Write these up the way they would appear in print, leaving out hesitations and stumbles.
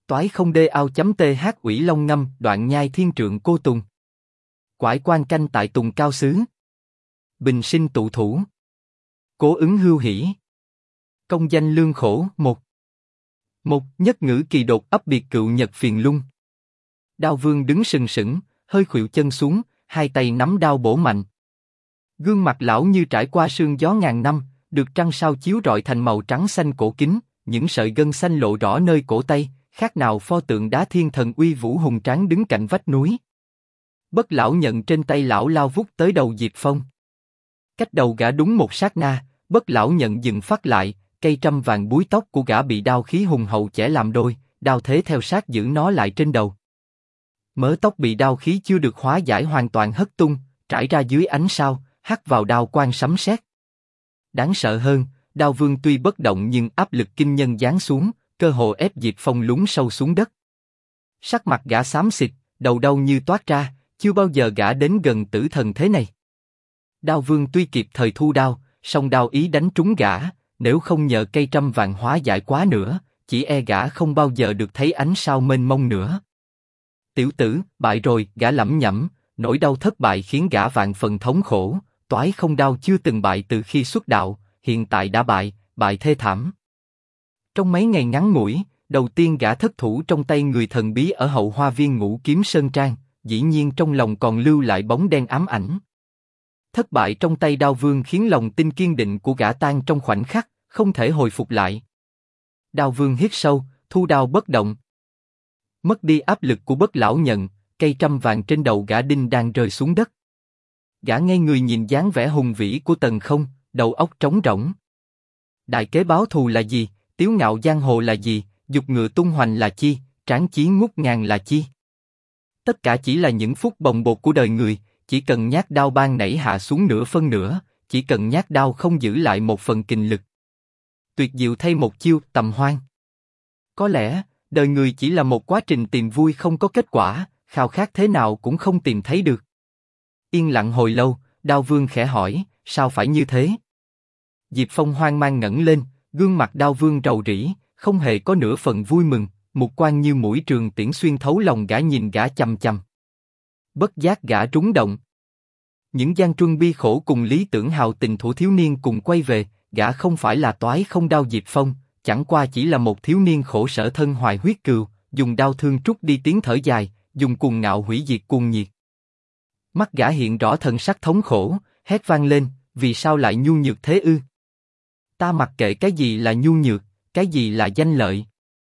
Toái không đê ao chấm th ủy long ngâm đoạn nhai thiên trượng cô tùng. Quải quan canh tại tùng cao xứ. Bình sinh tụ thủ. Cố ứng hưu hỷ. Công danh lương khổ một. Một nhất ngữ kỳ đột ấp biệt cựu nhật phiền lung. Đao vương đứng sừng sững, hơi khuỵu chân xuống, hai tay nắm đao bổ mạnh. Gương mặt lão như trải qua sương gió ngàn năm, được trăng sao chiếu rọi thành màu trắng xanh cổ kính, những sợi gân xanh lộ rõ nơi cổ tay, khác nào pho tượng đá thiên thần uy vũ hùng tráng đứng cạnh vách núi. Bất lão nhận trên tay lão lao vút tới đầu Diệp Phong. Cách đầu gã đúng một sát na, bất lão nhận dừng phát lại, cây trăm vàng búi tóc của gã bị đao khí hùng hậu chẻ làm đôi, đao thế theo sát giữ nó lại trên đầu. Mớ tóc bị đao khí chưa được hóa giải hoàn toàn hất tung, trải ra dưới ánh sao, hắt vào đao quang sấm sét. Đáng sợ hơn, đao vương tuy bất động nhưng áp lực kinh nhân giáng xuống, cơ hồ ép Diệp Phong lún sâu xuống đất. Sắc mặt gã xám xịt, đầu đau như toát ra, chưa bao giờ gã đến gần tử thần thế này. Đao vương tuy kịp thời thu đao, song đao ý đánh trúng gã, nếu không nhờ cây trăm vàng hóa giải quá nữa, chỉ e gã không bao giờ được thấy ánh sao mênh mông nữa. Tiểu tử, bại rồi, gã lẩm nhẩm, nỗi đau thất bại khiến gã vạn phần thống khổ. Toái không đao chưa từng bại từ khi xuất đạo, hiện tại đã bại, bại thê thảm. Trong mấy ngày ngắn ngủi, đầu tiên gã thất thủ trong tay người thần bí ở hậu hoa viên Ngũ Kiếm Sơn Trang, dĩ nhiên trong lòng còn lưu lại bóng đen ám ảnh. Thất bại trong tay đao vương khiến lòng tin kiên định của gã tan trong khoảnh khắc, không thể hồi phục lại. Đao vương hít sâu, thu đao bất động. Mất đi áp lực của bất lão nhận, cây trăm vàng trên đầu gã đinh đang rơi xuống đất. Gã ngây người nhìn dáng vẻ hùng vĩ của Tần Không, đầu óc trống rỗng. Đại kế báo thù là gì? Tiếu ngạo giang hồ là gì? Dục ngựa tung hoành là chi? Tráng chí ngút ngàn là chi? Tất cả chỉ là những phút bồng bột của đời người, chỉ cần nhát đao ban nảy hạ xuống nửa phân nửa, chỉ cần nhát đao không giữ lại một phần kình lực. Tuyệt diệu thay một chiêu tầm hoan. Có lẽ, đời người chỉ là một quá trình tìm vui không có kết quả, khao khát thế nào cũng không tìm thấy được. Yên lặng hồi lâu, Đao Vương khẽ hỏi, sao phải như thế? Diệp Phong hoang mang ngẩng lên, gương mặt Đao Vương rầu rĩ, không hề có nửa phần vui mừng, mục quang như mũi trường tiễn xuyên thấu lòng gã nhìn gã chằm chằm. Bất giác gã trúng động. Những gian truân bi khổ cùng lý tưởng hào tình thủ thiếu niên cùng quay về, gã không phải là toái không đao Diệp Phong, chẳng qua chỉ là một thiếu niên khổ sở thân hoài huyết cừu, dùng đao thương trút đi tiếng thở dài, dùng cuồng ngạo hủy diệt cuồng nhiệt. Mắt gã hiện rõ thần sắc thống khổ, hét vang lên, vì sao lại nhu nhược thế ư? Ta mặc kệ cái gì là nhu nhược, cái gì là danh lợi.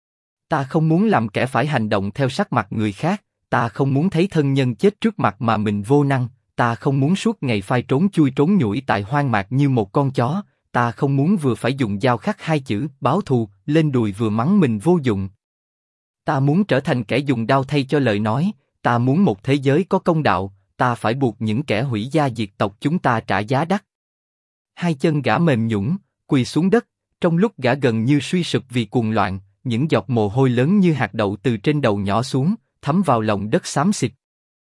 Ta không muốn làm kẻ phải hành động theo sắc mặt người khác, ta không muốn thấy thân nhân chết trước mặt mà mình vô năng, ta không muốn suốt ngày phai trốn chui trốn nhủi tại hoang mạc như một con chó, ta không muốn vừa phải dùng dao khắc hai chữ báo thù lên đùi vừa mắng mình vô dụng. Ta muốn trở thành kẻ dùng đao thay cho lời nói, ta muốn một thế giới có công đạo, ta phải buộc những kẻ hủy gia diệt tộc chúng ta trả giá đắt. Hai chân gã mềm nhũn, quỳ xuống đất, trong lúc gã gần như suy sụp vì cuồng loạn, những giọt mồ hôi lớn như hạt đậu từ trên đầu nhỏ xuống, thấm vào lòng đất xám xịt.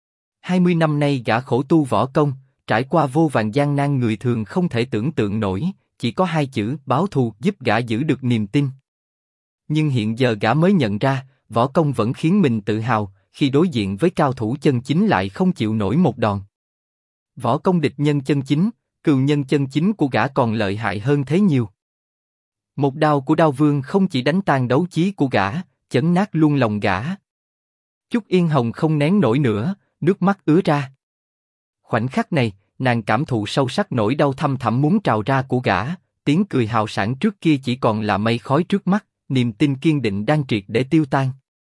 20 năm nay gã khổ tu võ công, trải qua vô vàn gian nan người thường không thể tưởng tượng nổi, chỉ có hai chữ báo thù giúp gã giữ được niềm tin. Nhưng hiện giờ gã mới nhận ra, võ công vẫn khiến mình tự hào, khi đối diện với cao thủ chân chính lại không chịu nổi một đòn. Võ công địch nhân chân chính, cừu nhân chân chính của gã còn lợi hại hơn thế nhiều. Một đao của Đao Vương không chỉ đánh tan đấu chí của gã, chấn nát luôn lòng gã. Chúc Yên Hồng không nén nổi nữa, nước mắt ứa ra. Khoảnh khắc này, nàng cảm thụ sâu sắc nỗi đau thâm thẳm muốn trào ra của gã, tiếng cười hào sảng trước kia chỉ còn là mây khói trước mắt, niềm tin kiên định đang triệt để tiêu tan.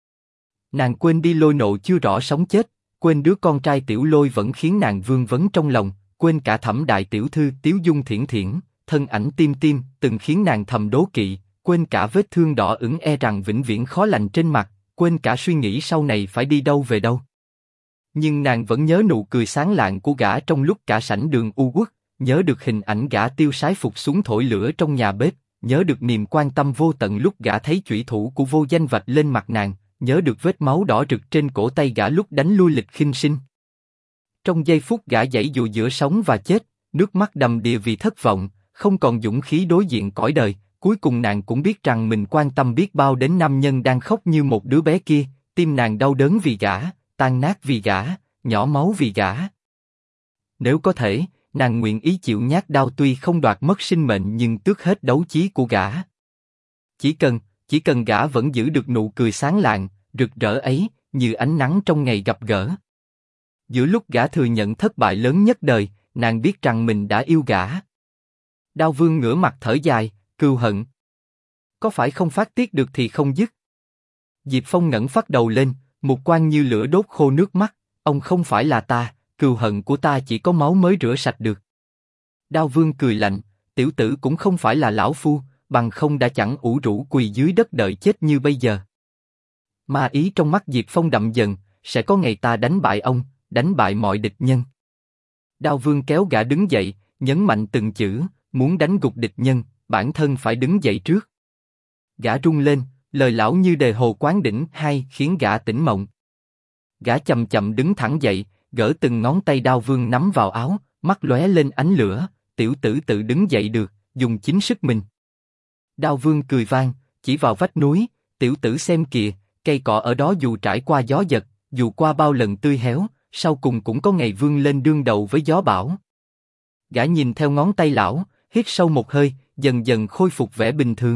Nàng quên đi Lôi Nộ chưa rõ sống chết, quên đứa con trai Tiểu Lôi vẫn khiến nàng vương vấn trong lòng, quên cả Thẩm đại tiểu thư Tiếu Dung Thiển Thiển, thân ảnh tim tim từng khiến nàng thầm đố kỵ, quên cả vết thương đỏ ửng e rằng vĩnh viễn khó lành trên mặt, quên cả suy nghĩ sau này phải đi đâu về đâu. Nhưng nàng vẫn nhớ nụ cười sáng lạng của gã trong lúc cả sảnh đường u uất, nhớ được hình ảnh gã tiêu sái phục súng thổi lửa trong nhà bếp, nhớ được niềm quan tâm vô tận lúc gã thấy chủy thủ của Vô Danh vạch lên mặt nàng, nhớ được vết máu đỏ rực trên cổ tay gã lúc đánh lui Lịch Khinh Sinh. Trong giây phút gã giãy dụa giữa sống và chết, nước mắt đầm đìa vì thất vọng, không còn dũng khí đối diện cõi đời, Cuối cùng nàng cũng biết rằng mình quan tâm biết bao đến nam nhân đang khóc như một đứa bé kia, tim nàng đau đớn vì gã, tan nát vì gã, nhỏ máu vì gã. Nếu có thể, nàng nguyện ý chịu nhát đau tuy không đoạt mất sinh mệnh nhưng tước hết đấu trí của gã. Chỉ cần gã vẫn giữ được nụ cười sáng lạng, rực rỡ ấy, như ánh nắng trong ngày gặp gỡ. Giữa lúc gã thừa nhận thất bại lớn nhất đời, nàng biết rằng mình đã yêu gã. Đao Vương ngửa mặt thở dài, cừu hận. Có phải không phát tiết được thì không dứt? Diệp Phong ngẩng phát đầu lên, mục quang như lửa đốt khô nước mắt. Ông không phải là ta, cừu hận của ta chỉ có máu mới rửa sạch được. Đao Vương cười lạnh, tiểu tử cũng không phải là lão phu, bằng không đã chẳng ủ rũ quỳ dưới đất đợi chết như bây giờ. Ma ý trong mắt Diệp Phong đậm dần, sẽ có ngày ta đánh bại ông, đánh bại mọi địch nhân. Đao Vương kéo gã đứng dậy, nhấn mạnh từng chữ, muốn đánh gục địch nhân, bản thân phải đứng dậy trước. Gã rung lên, lời lão như đề hồ quán đỉnh hay khiến gã tỉnh mộng. Gã chậm chậm đứng thẳng dậy, gỡ từng ngón tay Đao Vương nắm vào áo, mắt lóe lên ánh lửa, tiểu tử tự đứng dậy được, dùng chính sức mình. Đao Vương cười vang, chỉ vào vách núi, tiểu tử xem kìa, cây cỏ ở đó dù trải qua gió giật, dù qua bao lần tươi héo, sau cùng cũng có ngày vươn lên đương đầu với gió bão. Gã nhìn theo ngón tay lão, hít sâu một hơi, dần dần khôi phục vẻ bình thường.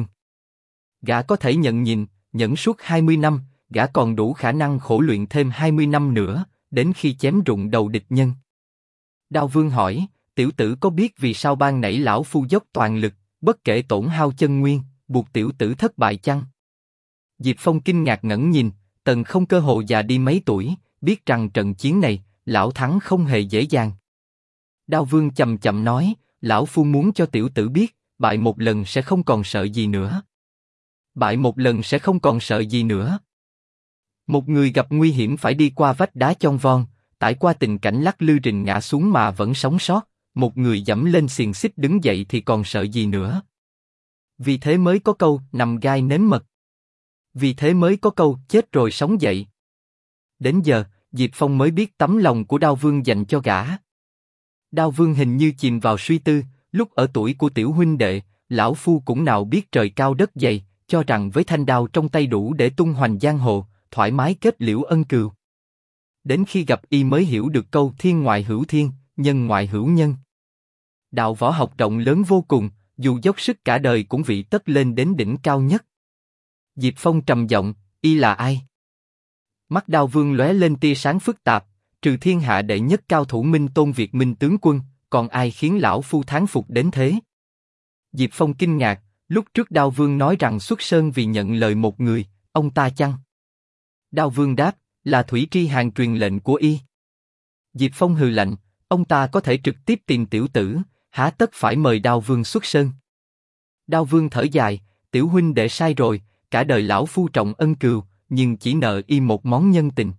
Gã có thể nhẫn suốt 20 năm, gã còn đủ khả năng khổ luyện thêm 20 năm nữa, đến khi chém rụng đầu địch nhân. Đao Vương hỏi, tiểu tử có biết vì sao ban nãy lão phu dốc toàn lực, bất kể tổn hao chân nguyên, buộc tiểu tử thất bại chăng? Diệp Phong kinh ngạc ngẩng nhìn, Tần Không cơ hồ già đi mấy tuổi, biết rằng trận chiến này, lão thắng không hề dễ dàng. Đao Vương chậm chậm nói, lão phu muốn cho tiểu tử biết, bại một lần sẽ không còn sợ gì nữa. Bại một lần sẽ không còn sợ gì nữa. Một người gặp nguy hiểm phải đi qua vách đá chong von, trải qua tình cảnh lắc lư rình ngã xuống mà vẫn sống sót, một người dẫm lên xiềng xích đứng dậy thì còn sợ gì nữa. Vì thế mới có câu nằm gai nếm mật. Vì thế mới có câu chết rồi sống dậy. Đến giờ, Diệp Phong mới biết tấm lòng của Đao Vương dành cho gã. Đao Vương hình như chìm vào suy tư, lúc ở tuổi của tiểu huynh đệ, lão phu cũng nào biết trời cao đất dày, cho rằng với thanh đao trong tay đủ để tung hoành giang hồ, thoải mái kết liễu ân cừu. Đến khi gặp y mới hiểu được câu thiên ngoại hữu thiên, nhân ngoại hữu nhân. Đạo võ học rộng lớn vô cùng, dù dốc sức cả đời cũng vị tất lên đến đỉnh cao nhất. Diệp Phong trầm giọng, y là ai? Mắt Đao Vương lóe lên tia sáng phức tạp, trừ thiên hạ đệ nhất cao thủ Minh Tôn Việt Minh tướng quân, còn ai khiến lão phu thán phục đến thế? Diệp Phong kinh ngạc, lúc trước Đao Vương nói rằng xuất sơn vì nhận lời một người, ông ta chăng? Đao Vương đáp, là Thủy Tri Hàn truyền lệnh của y. Diệp Phong hừ lạnh, ông ta có thể trực tiếp tìm tiểu tử, há tất phải mời Đao Vương xuất sơn? Đao Vương thở dài, tiểu huynh đệ sai rồi, cả đời lão phu trọng ân cừu, nhưng chỉ nợ y một món nhân tình.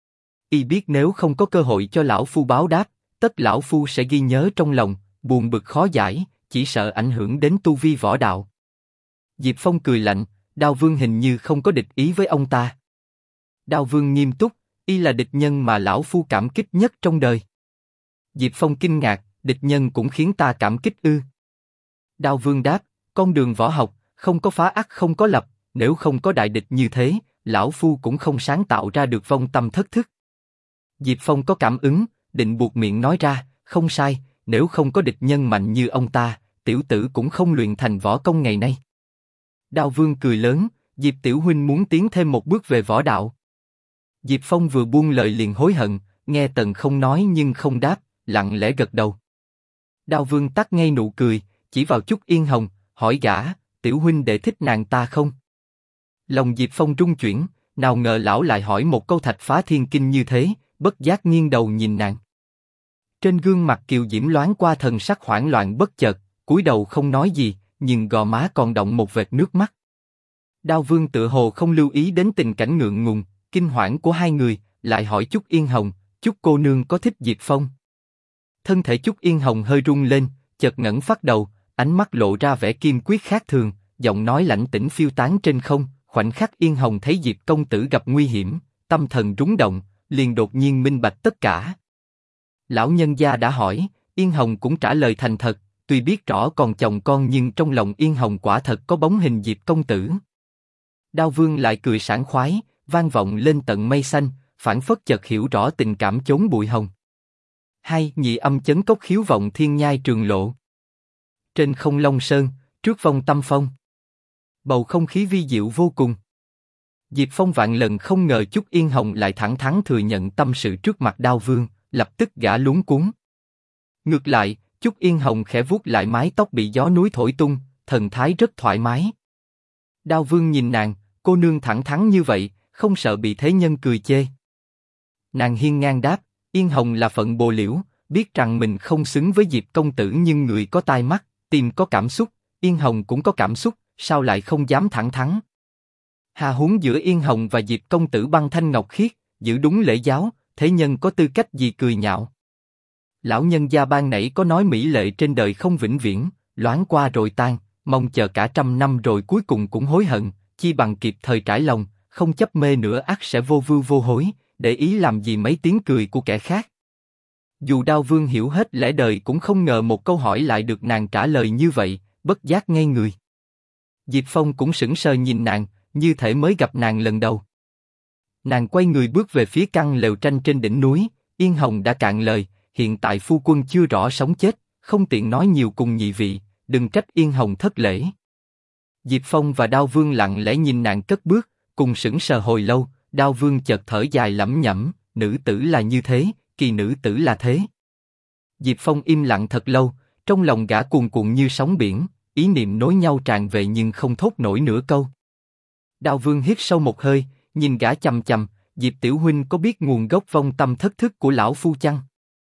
Y biết nếu không có cơ hội cho lão phu báo đáp, tất lão phu sẽ ghi nhớ trong lòng, buồn bực khó giải, chỉ sợ ảnh hưởng đến tu vi võ đạo. Diệp Phong cười lạnh, Đao Vương hình như không có địch ý với ông ta. Đao Vương nghiêm túc, y là địch nhân mà lão phu cảm kích nhất trong đời. Diệp Phong kinh ngạc, địch nhân cũng khiến ta cảm kích ư? Đao Vương đáp, con đường võ học, không có phá ắt không có lập, nếu không có đại địch như thế, lão phu cũng không sáng tạo ra được vong tâm thất thức. Diệp Phong có cảm ứng, định buộc miệng nói ra, không sai, nếu không có địch nhân mạnh như ông ta, tiểu tử cũng không luyện thành võ công ngày nay. Đao Vương cười lớn, Diệp tiểu huynh muốn tiến thêm một bước về võ đạo. Diệp Phong vừa buông lời liền hối hận, nghe Tần Không nói nhưng không đáp, lặng lẽ gật đầu. Đao Vương tắt ngay nụ cười, chỉ vào Chúc Yên Hồng, hỏi gã, tiểu huynh đệ thích nàng ta không? Lòng Diệp Phong rung chuyển, nào ngờ lão lại hỏi một câu thạch phá thiên kinh như thế, bất giác nghiêng đầu nhìn nàng. Trên gương mặt kiều diễm loáng qua thần sắc hoảng loạn bất chợt, cúi đầu không nói gì, nhưng gò má còn đọng một vệt nước mắt. Đao Vương tựa hồ không lưu ý đến tình cảnh ngượng ngùng, kinh hoảng của hai người, lại hỏi Chúc Yên Hồng, Chúc cô nương có thích Diệp Phong? Thân thể Chúc Yên Hồng hơi rung lên, chợt ngẩng phát đầu, ánh mắt lộ ra vẻ kiên quyết khác thường, giọng nói lãnh tĩnh phiêu tán trên không. Khoảnh khắc Yên Hồng thấy Diệp công tử gặp nguy hiểm, tâm thần rúng động, liền đột nhiên minh bạch tất cả. Lão nhân gia đã hỏi, Yên Hồng cũng trả lời thành thật, tuy biết rõ còn chồng con nhưng trong lòng Yên Hồng quả thật có bóng hình Diệp công tử. Đao Vương lại cười sảng khoái, vang vọng lên tận mây xanh, phảng phất chợt hiểu rõ tình cảm chốn bụi hồng. Hai nhị âm chấn cốc khiếu vọng thiên nhai trường lộ. Trên không Long Sơn, trước vong tâm phong. Bầu không khí vi diệu vô cùng. Diệp Phong vạn lần không ngờ Chúc Yên Hồng lại thẳng thắn thừa nhận tâm sự trước mặt Đao Vương, lập tức gã luống cuống. Ngược lại, Chúc Yên Hồng khẽ vuốt lại mái tóc bị gió núi thổi tung, thần thái rất thoải mái. Đao Vương nhìn nàng, cô nương thẳng thắn như vậy, không sợ bị thế nhân cười chê. Nàng hiên ngang đáp, Yên Hồng là phận bồ liễu, biết rằng mình không xứng với Diệp công tử nhưng người có tai mắt, tim có cảm xúc, Yên Hồng cũng có cảm xúc, sao lại không dám thẳng thắn? Hà huống giữa Yên Hồng và Diệp công tử băng thanh ngọc khiết, giữ đúng lễ giáo, thế nhân có tư cách gì cười nhạo? Lão nhân gia ban nãy có nói mỹ lệ trên đời không vĩnh viễn, loáng qua rồi tan, mong chờ cả trăm năm rồi cuối cùng cũng hối hận, chi bằng kịp thời trải lòng, không chấp mê nữa ắt sẽ vô vưu vô hối, để ý làm gì mấy tiếng cười của kẻ khác. Dù Đao Vương hiểu hết lẽ đời cũng không ngờ một câu hỏi lại được nàng trả lời như vậy, bất giác ngây người. Diệp Phong cũng sững sờ nhìn nàng, như thể mới gặp nàng lần đầu. Nàng quay người bước về phía căn lều tranh trên đỉnh núi, Yên Hồng đã cạn lời, hiện tại phu quân chưa rõ sống chết, không tiện nói nhiều cùng nhị vị, đừng trách Yên Hồng thất lễ. Diệp Phong và Đao Vương lặng lẽ nhìn nàng cất bước, cùng sững sờ hồi lâu, Đao Vương chợt thở dài lẩm nhẩm, nữ tử là như thế, kỳ nữ tử là thế. Diệp Phong im lặng thật lâu, trong lòng gã cuồn cuộn như sóng biển, ý niệm nối nhau tràn về nhưng không thốt nổi nửa câu. Đao Vương hít sâu một hơi, nhìn gã chằm chằm, Diệp tiểu huynh có biết nguồn gốc vong tâm thất thức của lão phu chăng?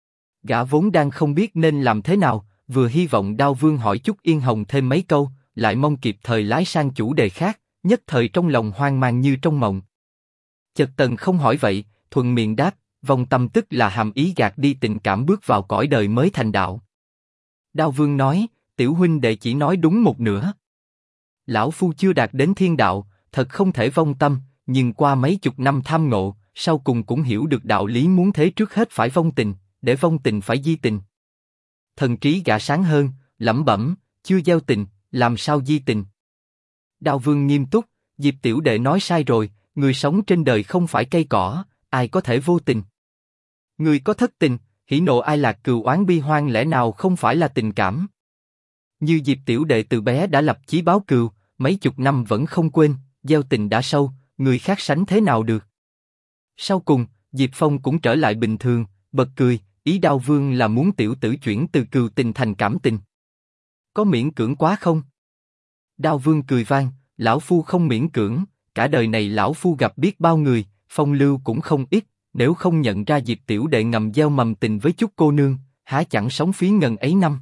Gã vốn đang không biết nên làm thế nào, vừa hy vọng Đao Vương hỏi Chúc Yên Hồng thêm mấy câu, lại mong kịp thời lái sang chủ đề khác, nhất thời trong lòng hoang mang như trong mộng. Chợt Tần không hỏi vậy, thuận miệng đáp, vong tâm tức là hàm ý gạt đi tình cảm bước vào cõi đời mới thành đạo. Đao Vương nói, tiểu huynh đệ chỉ nói đúng một nửa. Lão phu chưa đạt đến thiên đạo, thật không thể vong tâm, nhưng qua mấy chục năm tham ngộ, sau cùng cũng hiểu được đạo lý muốn thế trước hết phải vong tình, để vong tình phải di tình. Thần trí gã sáng hơn, lẩm bẩm, chưa gieo tình, làm sao di tình? Đao Vương nghiêm túc, Diệp tiểu đệ nói sai rồi, người sống trên đời không phải cây cỏ, ai có thể vô tình? Người có thất tình, hỉ nộ ai lạc cừu oán bi hoan lẽ nào không phải là tình cảm? Như Diệp tiểu đệ từ bé đã lập chí báo cừu, mấy chục năm vẫn không quên, gieo tình đã sâu, người khác sánh thế nào được? Sau cùng, Diệp Phong cũng trở lại bình thường, bật cười, ý Đao Vương là muốn tiểu tử chuyển từ cừu tình thành cảm tình. Có miễn cưỡng quá không? Đao Vương cười vang, lão phu không miễn cưỡng, cả đời này lão phu gặp biết bao người, phong lưu cũng không ít, nếu không nhận ra Diệp tiểu đệ ngầm gieo mầm tình với Chúc cô nương, há chẳng sống phí ngần ấy năm.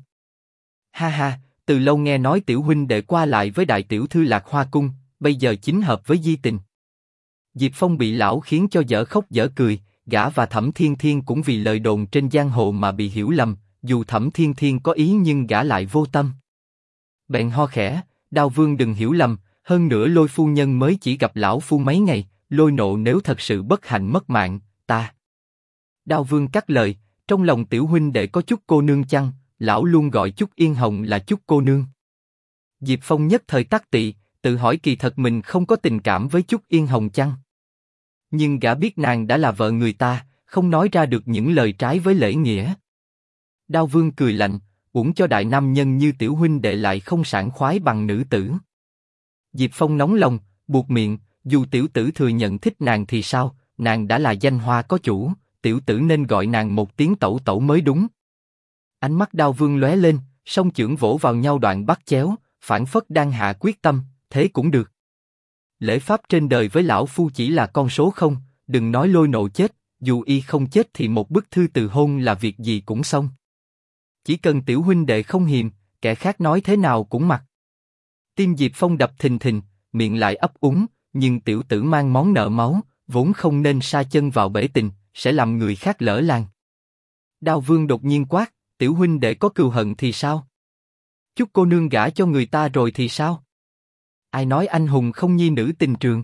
Ha ha, từ lâu nghe nói tiểu huynh đệ qua lại với đại tiểu thư Lạc Hoa cung, bây giờ chính hợp với di tình. Diệp Phong bị lão khiến cho dở khóc dở cười, gã và Thẩm Thiên Thiên cũng vì lời đồn trên giang hồ mà bị hiểu lầm, dù Thẩm Thiên Thiên có ý nhưng gã lại vô tâm. Bèn ho khẽ, Đao Vương đừng hiểu lầm, hơn nữa Lôi phu nhân mới chỉ gặp lão phu mấy ngày, Lôi nộ nếu thật sự bất hạnh mất mạng, ta. Đao Vương cắt lời, trong lòng tiểu huynh đệ có Chúc cô nương chăng? Lão luôn gọi Chúc Yên Hồng là Chúc cô nương. Diệp Phong nhất thời tắc tị, tự hỏi kỳ thật mình không có tình cảm với Chúc Yên Hồng chăng? Nhưng gã biết nàng đã là vợ người ta, không nói ra được những lời trái với lễ nghĩa. Đao Vương cười lạnh, uổng cho đại nam nhân như tiểu huynh đệ lại không sảng khoái bằng nữ tử. Diệp Phong nóng lòng, buột miệng, dù tiểu tử thừa nhận thích nàng thì sao, nàng đã là danh hoa có chủ, tiểu tử nên gọi nàng một tiếng tẩu tẩu mới đúng. Ánh mắt Đao Vương lóe lên, song chưởng vỗ vào nhau đoạn bắt chéo, phảng phất đang hạ quyết tâm, thế cũng được. Lễ pháp trên đời với lão phu chỉ là con số không, đừng nói Lôi nộ chết, dù y không chết thì một bức thư từ hôn là việc gì cũng xong. Chỉ cần tiểu huynh đệ không hiềm, kẻ khác nói thế nào cũng mặc. Tim Diệp Phong đập thình thình, miệng lại ấp úng, nhưng tiểu tử mang món nợ máu, vốn không nên sa chân vào bể tình, sẽ làm người khác lỡ làng. Đao Vương đột nhiên quát, tiểu huynh đệ có cừu hận thì sao? Chúc cô nương gả cho người ta rồi thì sao? Ai nói anh hùng không nhi nữ tình trường?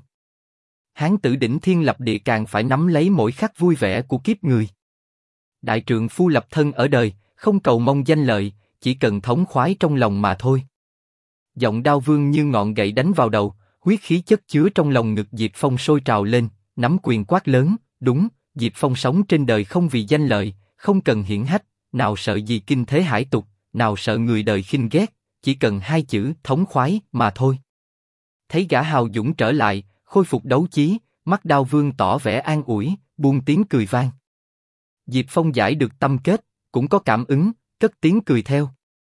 Hán tử đỉnh thiên lập địa càng phải nắm lấy mỗi khắc vui vẻ của kiếp người. Đại trượng phu lập thân ở đời, không cầu mong danh lợi, chỉ cần thống khoái trong lòng mà thôi. Giọng Đao Vương như ngọn gậy đánh vào đầu, huyết khí chất chứa trong lòng ngực Diệp Phong sôi trào lên, nắm quyền quát lớn, đúng, Diệp Phong sống trên đời không vì danh lợi, không cần hiển hách, nào sợ gì kinh thế hải tục, nào sợ người đời khinh ghét, chỉ cần hai chữ thống khoái mà thôi. Thấy gã hào dũng trở lại, khôi phục đấu chí, mắt Đao Vương tỏ vẻ an ủi, buông tiếng cười vang. Diệp Phong giải được tâm kết, cũng có cảm ứng, cất tiếng cười theo.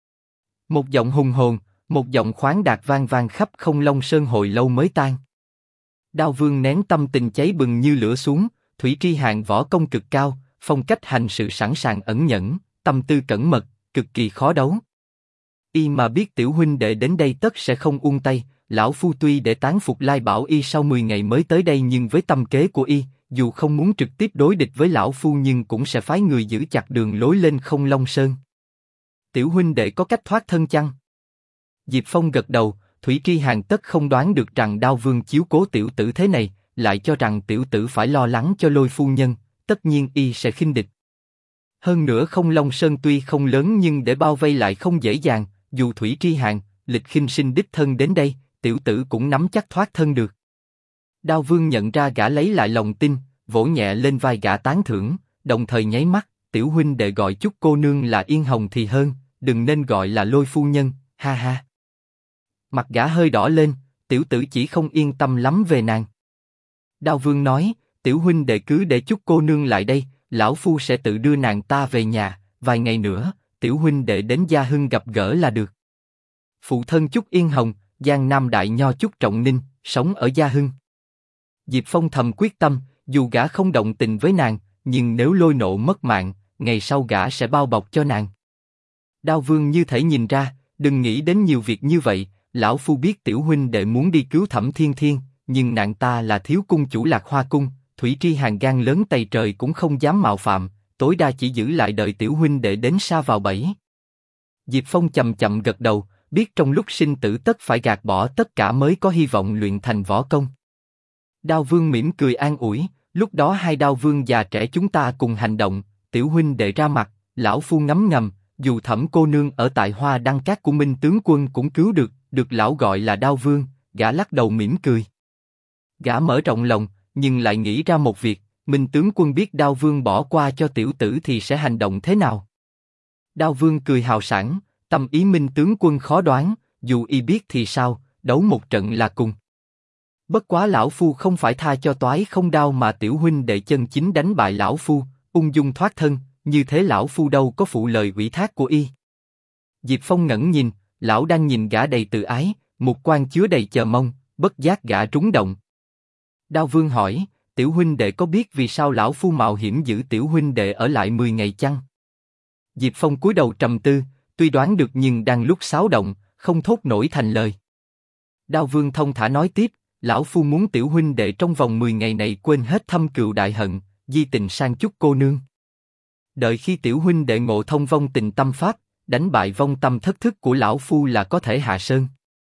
Một giọng hùng hồn, một giọng khoáng đạt vang vang khắp không Long Sơn hồi lâu mới tan. Đao Vương nén tâm tình cháy bừng như lửa xuống, Thủy Tri Hàn võ công cực cao, phong cách hành sự sẵn sàng ẩn nhẫn, tâm tư cẩn mật, cực kỳ khó đấu. Y mà biết tiểu huynh đệ đến đây tất sẽ không uông tay, lão phu tuy để tán phục Lai Bảo Y sau 10 ngày mới tới đây nhưng với tâm kế của Y, dù không muốn trực tiếp đối địch với lão phu nhưng cũng sẽ phái người giữ chặt đường lối lên không Long Sơn. Tiểu huynh đệ có cách thoát thân chăng? Diệp Phong gật đầu, Thủy Tri Hàn tất không đoán được rằng Đao Vương chiếu cố tiểu tử thế này, lại cho rằng tiểu tử phải lo lắng cho Lôi phu nhân, tất nhiên Y sẽ khinh địch. Hơn nữa không Long Sơn tuy không lớn nhưng để bao vây lại không dễ dàng, dù Thủy Tri Hàn, Lịch Khinh Sinh đích thân đến đây, tiểu tử cũng nắm chắc thoát thân được. Đao Vương nhận ra gã lấy lại lòng tin, vỗ nhẹ lên vai gã tán thưởng, đồng thời nháy mắt, tiểu huynh đệ gọi chút cô nương là Yên Hồng thì hơn, đừng nên gọi là Lôi phu nhân, ha ha. Mặt gã hơi đỏ lên, tiểu tử chỉ không yên tâm lắm về nàng. Đao Vương nói, tiểu huynh đệ cứ để chút cô nương lại đây, lão phu sẽ tự đưa nàng ta về nhà, vài ngày nữa, tiểu huynh đệ đến Gia Hưng gặp gỡ là được. Phụ thân Chúc Yên Hồng, Giang Nam đại nho Chúc Trọng Ninh, sống ở Gia Hưng. Diệp Phong thầm quyết tâm, dù gã không động tình với nàng, nhưng nếu Lôi nộ mất mạng, ngày sau gã sẽ bao bọc cho nàng. Đao Vương như thể nhìn ra, đừng nghĩ đến nhiều việc như vậy, lão phu biết tiểu huynh đệ muốn đi cứu Thẩm Thiên Thiên, nhưng nàng ta là thiếu cung chủ Lạc Hoa cung, Thủy Tri Hàn gan lớn tày trời cũng không dám mạo phạm, tối đa chỉ giữ lại đợi tiểu huynh đệ đến sa vào bẫy. Diệp Phong chậm chậm gật đầu, biết trong lúc sinh tử tất phải gạt bỏ tất cả mới có hy vọng luyện thành võ công. Đao Vương mỉm cười an ủi, lúc đó hai Đao Vương già trẻ chúng ta cùng hành động, tiểu huynh đệ ra mặt, lão phu ngấm ngầm, dù Thẩm cô nương ở tại Hoa Đăng Cát của Minh tướng quân cũng cứu được, được lão gọi là Đao Vương, gã lắc đầu mỉm cười. Gã mở rộng lòng, nhưng lại nghĩ ra một việc, Minh tướng quân biết Đao Vương bỏ qua cho tiểu tử thì sẽ hành động thế nào? Đao Vương cười hào sảng, tâm ý Minh tướng quân khó đoán, dù y biết thì sao, đấu một trận là cùng. Bất quá lão phu không phải tha cho toái không đao mà tiểu huynh đệ chân chính đánh bại lão phu, ung dung thoát thân, như thế lão phu đâu có phụ lời ủy thác của y. Diệp Phong ngẩng nhìn, lão đang nhìn gã đầy tự ái, mục quan chứa đầy chờ mong, bất giác gã trúng động. Đao Vương hỏi, tiểu huynh đệ có biết vì sao lão phu mạo hiểm giữ tiểu huynh đệ ở lại 10 ngày chăng? Diệp Phong cúi đầu trầm tư, tuy đoán được nhưng đang lúc xáo động, không thốt nổi thành lời. Đao Vương thông thả nói tiếp, lão phu muốn tiểu huynh đệ trong vòng 10 ngày này quên hết thâm cừu đại hận, di tình sang Chúc cô nương. Đợi khi tiểu huynh đệ ngộ thông vong tình tâm pháp, đánh bại vong tâm thất thức của lão phu là có thể hạ sơn.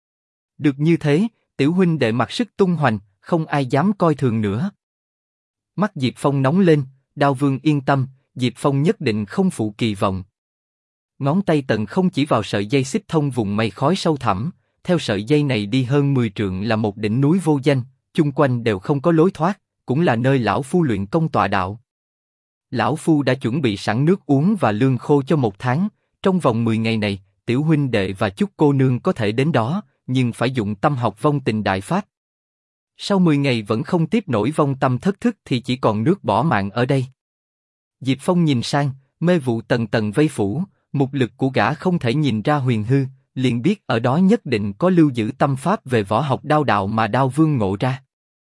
Được như thế, tiểu huynh đệ mặc sức tung hoành, không ai dám coi thường nữa. Mắt Diệp Phong nóng lên, Đao Vương yên tâm, Diệp Phong nhất định không phụ kỳ vọng. Ngón tay tận không chỉ vào sợi dây xích thông vùng mây khói sâu thẳm, theo sợi dây này đi hơn 10 trượng là một đỉnh núi vô danh, chung quanh đều không có lối thoát, cũng là nơi lão phu luyện công tọa đạo. Lão phu đã chuẩn bị sẵn nước uống và lương khô cho 1 tháng, trong vòng 10 ngày này, tiểu huynh đệ và Chúc cô nương có thể đến đó, nhưng phải dụng tâm học vong tình đại pháp. Sau 10 ngày vẫn không tiếp nổi vong tâm thất thức thì chỉ còn nước bỏ mạng ở đây. Diệp Phong nhìn sang, mê vụ tầng tầng vây phủ, mục lực của gã không thể nhìn ra huyền hư, liền biết ở đó nhất định có lưu giữ tâm pháp về võ học đao đạo mà Đao Vương ngộ ra.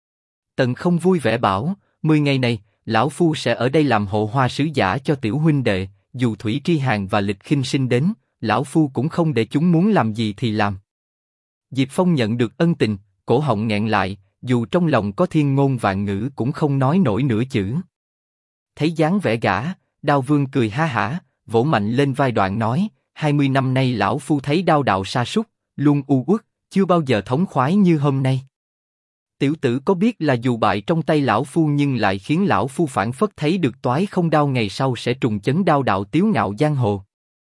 Tần không vui vẻ bảo, 10 ngày này, lão phu sẽ ở đây làm hộ hoa sứ giả cho tiểu huynh đệ, dù Thủy Tri Hàn và Lịch Khinh Sinh đến, lão phu cũng không để chúng muốn làm gì thì làm. Diệp Phong nhận được ân tình, cổ họng nghẹn lại, dù trong lòng có thiên ngôn vạn ngữ cũng không nói nổi nửa chữ. Thấy dáng vẻ gã, Đao Vương cười ha hả, vỗ mạnh lên vai Đoạn nói, 20 năm nay lão phu thấy đao đạo sa sút, luôn u uất, chưa bao giờ thống khoái như hôm nay. Tiểu tử có biết là dù bại trong tay lão phu nhưng lại khiến lão phu phảng phất thấy được toái không đao ngày sau sẽ trùng chấn đao đạo tiếu ngạo giang hồ.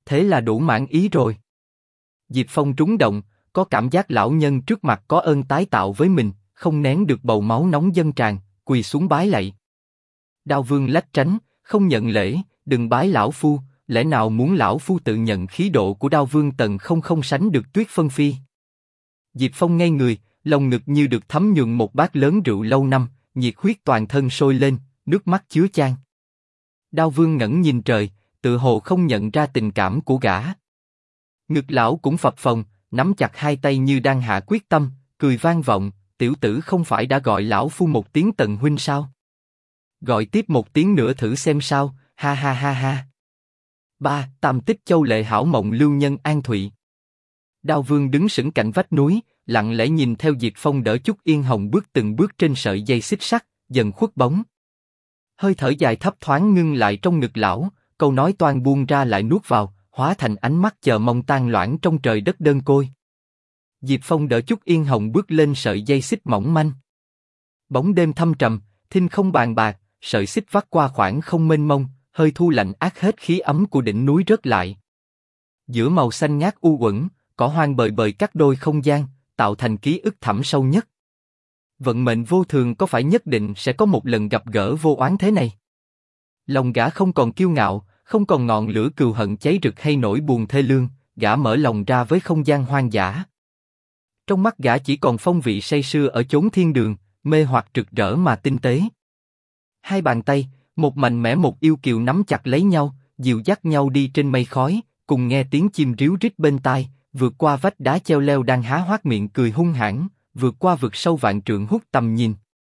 Thế là đủ mãn ý rồi. Diệp Phong trúng động, có cảm giác lão nhân trước mặt có ơn tái tạo với mình, không nén được bầu máu nóng dâng tràn, quỳ xuống bái lạy. Đao Vương lách tránh, không nhận lễ, đừng bái lão phu, lẽ nào muốn lão phu tự nhận khí độ của Đao Vương Tần không sánh được Tuyết Phân Phi. Diệp Phong ngây người, lồng ngực như được thấm nhuần một bát lớn rượu lâu năm, nhiệt huyết toàn thân sôi lên, nước mắt chứa chan. Đao Vương ngẩng nhìn trời, tự hồ không nhận ra tình cảm của gã. Ngực lão cũng phập phồng, nắm chặt hai tay như đang hạ quyết tâm, cười vang vọng, tiểu tử không phải đã gọi lão phu một tiếng Tần huynh sao? Gọi tiếp một tiếng nữa thử xem sao, ha ha ha ha. Ba, Tam Tích Châu Lệ Hảo Mộng Lưu Nhân An Thụy. Đao Vương đứng sững cạnh vách núi, lặng lẽ nhìn theo Diệp Phong đỡ Chúc Yên Hồng bước từng bước trên sợi dây xích sắt, dần khuất bóng. Hơi thở dài thấp thoáng ngưng lại trong ngực lão, câu nói toan buông ra lại nuốt vào, hóa thành ánh mắt chờ mong tan loãng trong trời đất đơn côi. Diệp Phong đỡ Chúc Yên Hồng bước lên sợi dây xích mỏng manh. Bóng đêm thâm trầm, thinh không bàn bạc, sợi xích vắt qua khoảng không mênh mông, hơi thu lạnh át hết khí ấm của đỉnh núi rớt lại. Giữa màu xanh ngát u uẩn, cỏ hoang bời bời cắt đôi không gian, tạo thành ký ức thẳm sâu nhất. Vận mệnh vô thường có phải nhất định sẽ có một lần gặp gỡ vô oán thế này? Lòng gã không còn kiêu ngạo, không còn ngọn lửa cừu hận cháy rực hay nỗi buồn thê lương, gã mở lòng ra với không gian hoang dã. Trong mắt gã chỉ còn phong vị say sưa ở chốn thiên đường, mê hoặc rực rỡ mà tinh tế. Hai bàn tay, một mạnh mẽ một yêu kiều nắm chặt lấy nhau, dìu dắt nhau đi trên mây khói, cùng nghe tiếng chim ríu rít bên tai, vượt qua vách đá treo leo đang há hoác miệng cười hung hãn, vượt qua vực sâu vạn trượng hút tầm nhìn.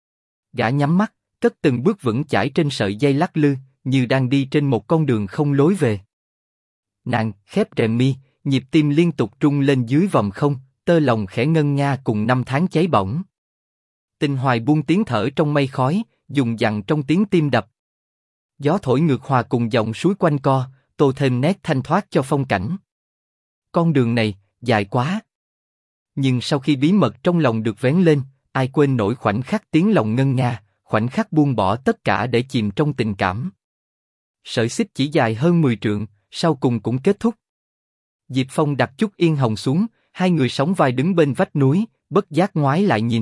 Gã nhắm mắt, cất từng bước vững chãi trên sợi dây lắc lư, như đang đi trên một con đường không lối về. Nàng khép rèm mi, nhịp tim liên tục rung lên dưới vòng không, tơ lòng khẽ ngân nga cùng năm tháng cháy bỏng. Tình hoài buông tiếng thở trong mây khói, dùng dằng trong tiếng tim đập. Gió thổi ngược hòa cùng dòng suối quanh co, tô thêm nét thanh thoát cho phong cảnh. Con đường này dài quá. Nhưng sau khi bí mật trong lòng được vén lên, ai quên nổi khoảnh khắc tiếng lòng ngân nga, khoảnh khắc buông bỏ tất cả để chìm trong tình cảm. Sợi xích chỉ dài hơn 10 trượng, sau cùng cũng kết thúc. Diệp Phong đặt Chúc Yên Hồng xuống, hai người sóng vai đứng bên vách núi, bất giác ngoái lại nhìn.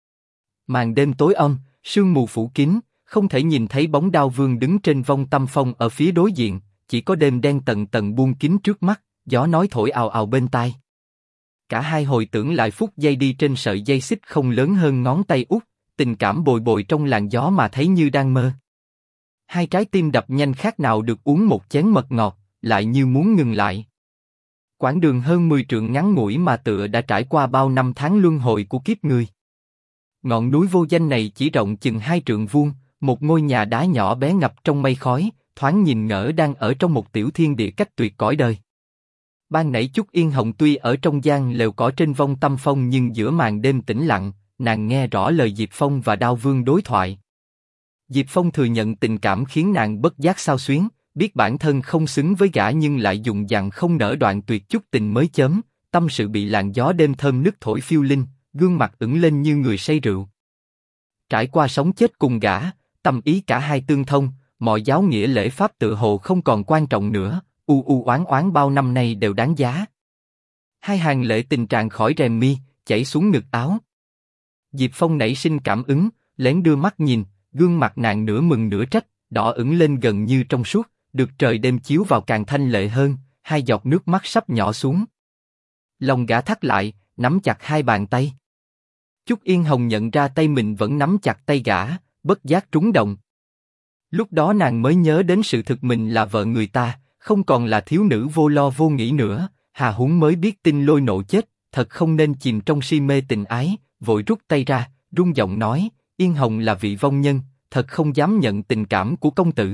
Màn đêm tối âm, sương mù phủ kín, không thể nhìn thấy bóng Đao Vương đứng trên vong tâm phong ở phía đối diện, chỉ có đêm đen tầng tầng buông kín trước mắt, gió nói thổi ào ào bên tai. Cả hai hồi tưởng lại phút giây đi trên sợi dây xích không lớn hơn ngón tay út, tình cảm bồi bồi trong làn gió mà thấy như đang mơ. Hai trái tim đập nhanh khác nào được uống một chén mật ngọt, lại như muốn ngừng lại. Quãng đường hơn 10 trượng ngắn ngủi mà tựa đã trải qua bao năm tháng luân hồi của kiếp người. Ngọn núi vô danh này chỉ rộng chừng 2 trượng vuông, một ngôi nhà đá nhỏ bé ngập trong mây khói, thoáng nhìn ngỡ đang ở trong một tiểu thiên địa cách tuyệt cõi đời. Ban nãy Chúc Yên Hồng tuy ở trong gian lều cỏ trên vong tâm phong nhưng giữa màn đêm tĩnh lặng, nàng nghe rõ lời Diệp Phong và Đao Vương đối thoại. Diệp Phong thừa nhận tình cảm khiến nàng bất giác xao xuyến, biết bản thân không xứng với gã nhưng lại dùng dằng không nỡ đoạn tuyệt chút tình mới chớm, tâm sự bị làn gió đêm thơm nức thổi phiêu linh, gương mặt ửng lên như người say rượu. Trải qua sống chết cùng gã, tâm ý cả hai tương thông, mọi giáo nghĩa lễ pháp tự hồ không còn quan trọng nữa, oán oán bao năm nay đều đáng giá. Hai hàng lệ tình tràn khỏi rèm mi, chảy xuống ngực áo. Diệp Phong nảy sinh cảm ứng, lén đưa mắt nhìn, gương mặt nàng nửa mừng nửa trách, đỏ ửng lên gần như trong suốt, được trời đêm chiếu vào càng thanh lệ hơn, hai giọt nước mắt sắp nhỏ xuống. Lòng gã thắt lại, nắm chặt hai bàn tay. Chúc Yên Hồng nhận ra tay mình vẫn nắm chặt tay gã, bất giác trúng động. Lúc đó nàng mới nhớ đến sự thực mình là vợ người ta, không còn là thiếu nữ vô lo vô nghĩ nữa, hà huống mới biết tin Lôi Nộ chết, thật không nên chìm trong si mê tình ái, vội rút tay ra, run giọng nói, Yên Hồng là vị vong nhân, thật không dám nhận tình cảm của công tử.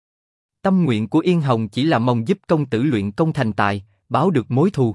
Tâm nguyện của Yên Hồng chỉ là mong giúp công tử luyện công thành tài, báo được mối thù.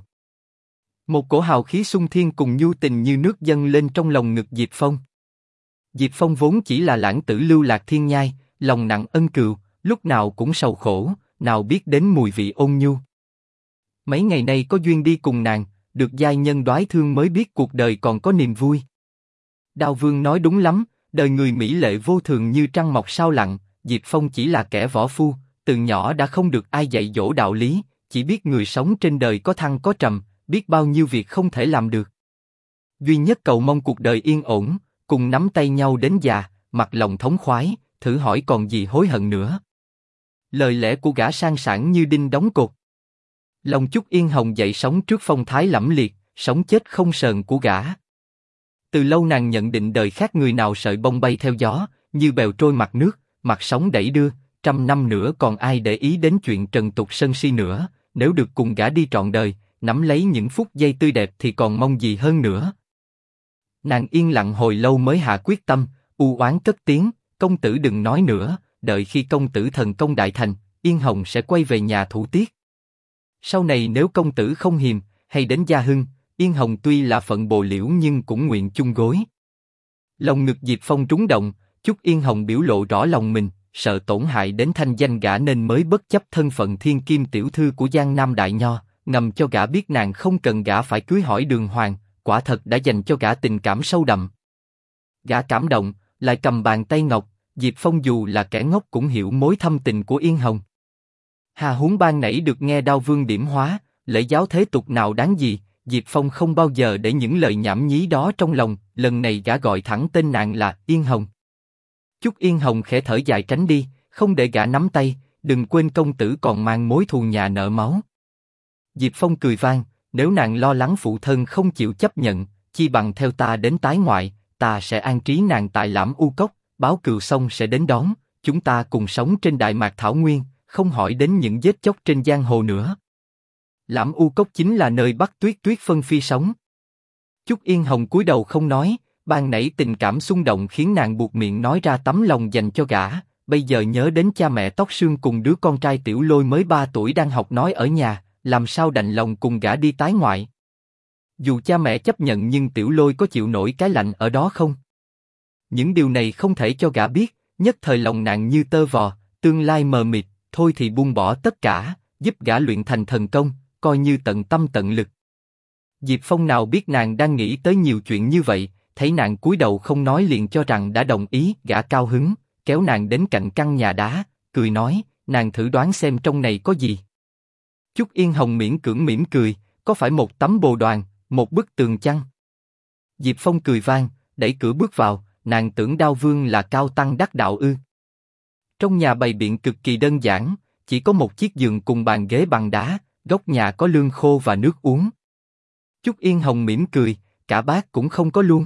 Một cổ hào khí sung thiên cùng nhu tình như nước dâng lên trong lòng ngực Diệp Phong. Diệp Phong vốn chỉ là lãng tử lưu lạc thiên nhai, lòng nặng ân cừu, lúc nào cũng sầu khổ, nào biết đến mùi vị ôn nhu. Mấy ngày nay có duyên đi cùng nàng, được giai nhân đoái thương mới biết cuộc đời còn có niềm vui. Đao Vương nói đúng lắm, đời người mỹ lệ vô thường như trăng mọc sao lặng, Diệp Phong chỉ là kẻ võ phu, từ nhỏ đã không được ai dạy dỗ đạo lý, chỉ biết người sống trên đời có thăng có trầm, biết bao nhiêu việc không thể làm được. Duy nhất cầu mong cuộc đời yên ổn, cùng nắm tay nhau đến già, mặt lòng thống khoái, thử hỏi còn gì hối hận nữa. Lời lẽ của gã sang sảng như đinh đóng cột. Lòng Chúc Yên Hồng dậy sóng trước phong thái lẫm liệt, sống chết không sờn của gã. Từ lâu nàng nhận định đời khác người nào sợi bông bay theo gió, như bèo trôi mặt nước, mặt sóng đẩy đưa, 100 năm nữa còn ai để ý đến chuyện trần tục sân si nữa, nếu được cùng gã đi trọn đời, nắm lấy những phút giây tươi đẹp thì còn mong gì hơn nữa. Nàng yên lặng hồi lâu mới hạ quyết tâm, u oán cất tiếng, công tử đừng nói nữa, đợi khi công tử thần công đại thành, Yên Hồng sẽ quay về nhà thủ tiết. Sau này nếu công tử không hiềm, hay đến Gia Hưng, Yên Hồng tuy là phận bồ liễu nhưng cũng nguyện chung gối. Lòng ngực Diệp Phong trúng động, Chúc Yên Hồng biểu lộ rõ lòng mình, sợ tổn hại đến thanh danh gã nên mới bất chấp thân phận thiên kim tiểu thư của Giang Nam Đại Nho, ngầm cho gã biết nàng không cần gã phải cưới hỏi đường hoàng, quả thật đã dành cho gã tình cảm sâu đậm. Gã cảm động, lại cầm bàn tay ngọc, Diệp Phong dù là kẻ ngốc cũng hiểu mối thâm tình của Yên Hồng. Hà huống ban nãy được nghe Đao Vương điểm hóa, lễ giáo thế tục nào đáng gì, Diệp Phong không bao giờ để những lời nhảm nhí đó trong lòng, lần này gã gọi thẳng tên nàng là Yên Hồng. Chúc Yên Hồng khẽ thở dài tránh đi, không để gã nắm tay, đừng quên công tử còn mang mối thù nhà nợ máu. Diệp Phong cười vang, nếu nàng lo lắng phụ thân không chịu chấp nhận, chi bằng theo ta đến tái ngoại, ta sẽ an trí nàng tại Lãm U Cốc, báo cừu xong sẽ đến đón, chúng ta cùng sống trên Đại Mạc Thảo Nguyên, không hỏi đến những giết chóc trên giang hồ nữa. Lãm U Cốc chính là nơi Bắc Tuyết Tuyết Phân Phi sống. Chúc Yên Hồng cúi đầu không nói, ban nãy tình cảm xung động khiến nàng buột miệng nói ra tấm lòng dành cho gã, bây giờ nhớ đến cha mẹ tóc sương cùng đứa con trai Tiểu Lôi mới 3 tuổi đang học nói ở nhà, làm sao đành lòng cùng gã đi tái ngoại. Dù cha mẹ chấp nhận nhưng Tiểu Lôi có chịu nổi cái lạnh ở đó không? Những điều này không thể cho gã biết, nhất thời lòng nàng như tơ vò, tương lai mờ mịt, thôi thì buông bỏ tất cả, giúp gã luyện thành thần công, coi như tận tâm tận lực. Diệp Phong nào biết nàng đang nghĩ tới nhiều chuyện như vậy, thấy nàng cúi đầu không nói liền cho rằng đã đồng ý, gã cao hứng, kéo nàng đến cạnh căn nhà đá, cười nói, nàng thử đoán xem trong này có gì. Chúc Yên Hồng miễn cưỡng mỉm cười, có phải một tấm bồ đoàn, một bức tường chăng? Diệp Phong cười vang, đẩy cửa bước vào, nàng tưởng Đao Vương là cao tăng đắc đạo ư? Trong nhà bày biện cực kỳ đơn giản, chỉ có một chiếc giường cùng bàn ghế bằng đá, góc nhà có lương khô và nước uống. Chúc Yên Hồng mỉm cười, cả bát cũng không có luôn.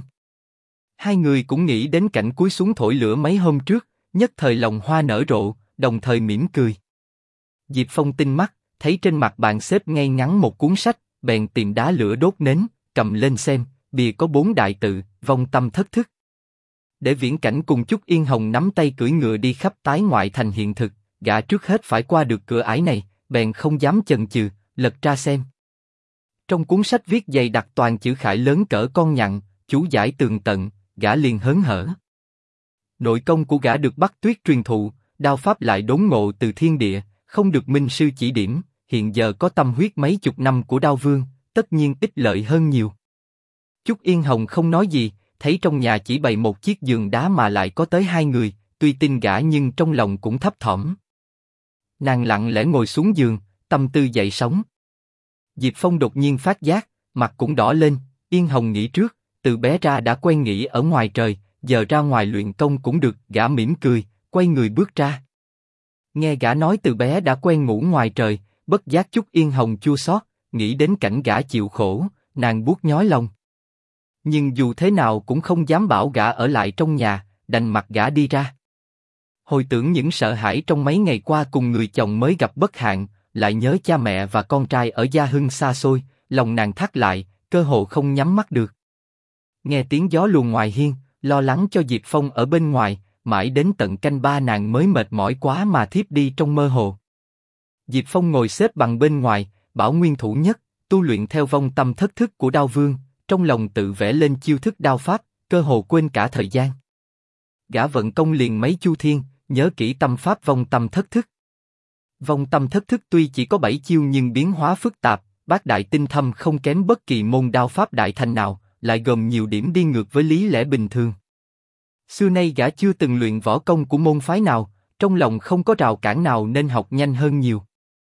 Hai người cũng nghĩ đến cảnh cúi xuống thổi lửa mấy hôm trước, nhất thời lòng hoa nở rộ, đồng thời mỉm cười. Diệp Phong tinh mắt, thấy trên mặt bàn xếp ngay ngắn một cuốn sách, bèn tìm đá lửa đốt nến, cầm lên xem, bìa có 4 đại tự, vong tâm thất thức. Để viễn cảnh cùng Chúc Yên Hồng nắm tay cưỡi ngựa đi khắp tái ngoại thành hiện thực, gã trước hết phải qua được cửa ải này, bèn không dám chần chừ, lật ra xem. Trong cuốn sách viết dày đặc toàn chữ khải lớn cỡ con nhặng, chú giải tường tận, gã liền hớn hở. Nội công của gã được Bắc Tuyết truyền thụ, đao pháp lại đốn ngộ từ thiên địa, không được minh sư chỉ điểm, hiện giờ có tâm huyết mấy chục năm của Đao Vương, tất nhiên ích lợi hơn nhiều. Chúc Yên Hồng không nói gì, thấy trong nhà chỉ bày một chiếc giường đá mà lại có tới 2 người, tuy tin gã nhưng trong lòng cũng thấp thỏm. Nàng lặng lẽ ngồi xuống giường, tâm tư dậy sóng. Diệp Phong đột nhiên phát giác, mặt cũng đỏ lên, Yên Hồng nghĩ trước, từ bé ra đã quen nghỉ ở ngoài trời, giờ ra ngoài luyện công cũng được, gã mỉm cười, quay người bước ra. Nghe gã nói từ bé đã quen ngủ ngoài trời, bất giác Chúc Yên Hồng chua xót, nghĩ đến cảnh gã chịu khổ, nàng buốt nhói lòng. Nhưng dù thế nào cũng không dám bảo gã ở lại trong nhà, đành mặc gã đi ra. Hồi tưởng những sợ hãi trong mấy ngày qua cùng người chồng mới gặp bất hạn, lại nhớ cha mẹ và con trai ở Gia Hưng xa xôi, lòng nàng thắt lại, cơ hồ không nhắm mắt được. Nghe tiếng gió luồn ngoài hiên, lo lắng cho Diệp Phong ở bên ngoài, mãi đến tận canh 3 nàng mới mệt mỏi quá mà thiếp đi trong mơ hồ. Diệp Phong ngồi xếp bằng bên ngoài, bảo nguyên thủ nhất, tu luyện theo vong tâm thất thức của Đao Vương, trong lòng tự vẽ lên chiêu thức đao pháp, cơ hồ quên cả thời gian. Gã vận công liền mấy chu thiên, nhớ kỹ tâm pháp vong tâm thất thức. Vong tâm thất thức tuy chỉ có 7 chiêu nhưng biến hóa phức tạp, bát đại tinh thâm không kém bất kỳ môn đao pháp đại thành nào, lại gồm nhiều điểm đi ngược với lý lẽ bình thường. Xưa nay gã chưa từng luyện võ công của môn phái nào, trong lòng không có rào cản nào nên học nhanh hơn nhiều.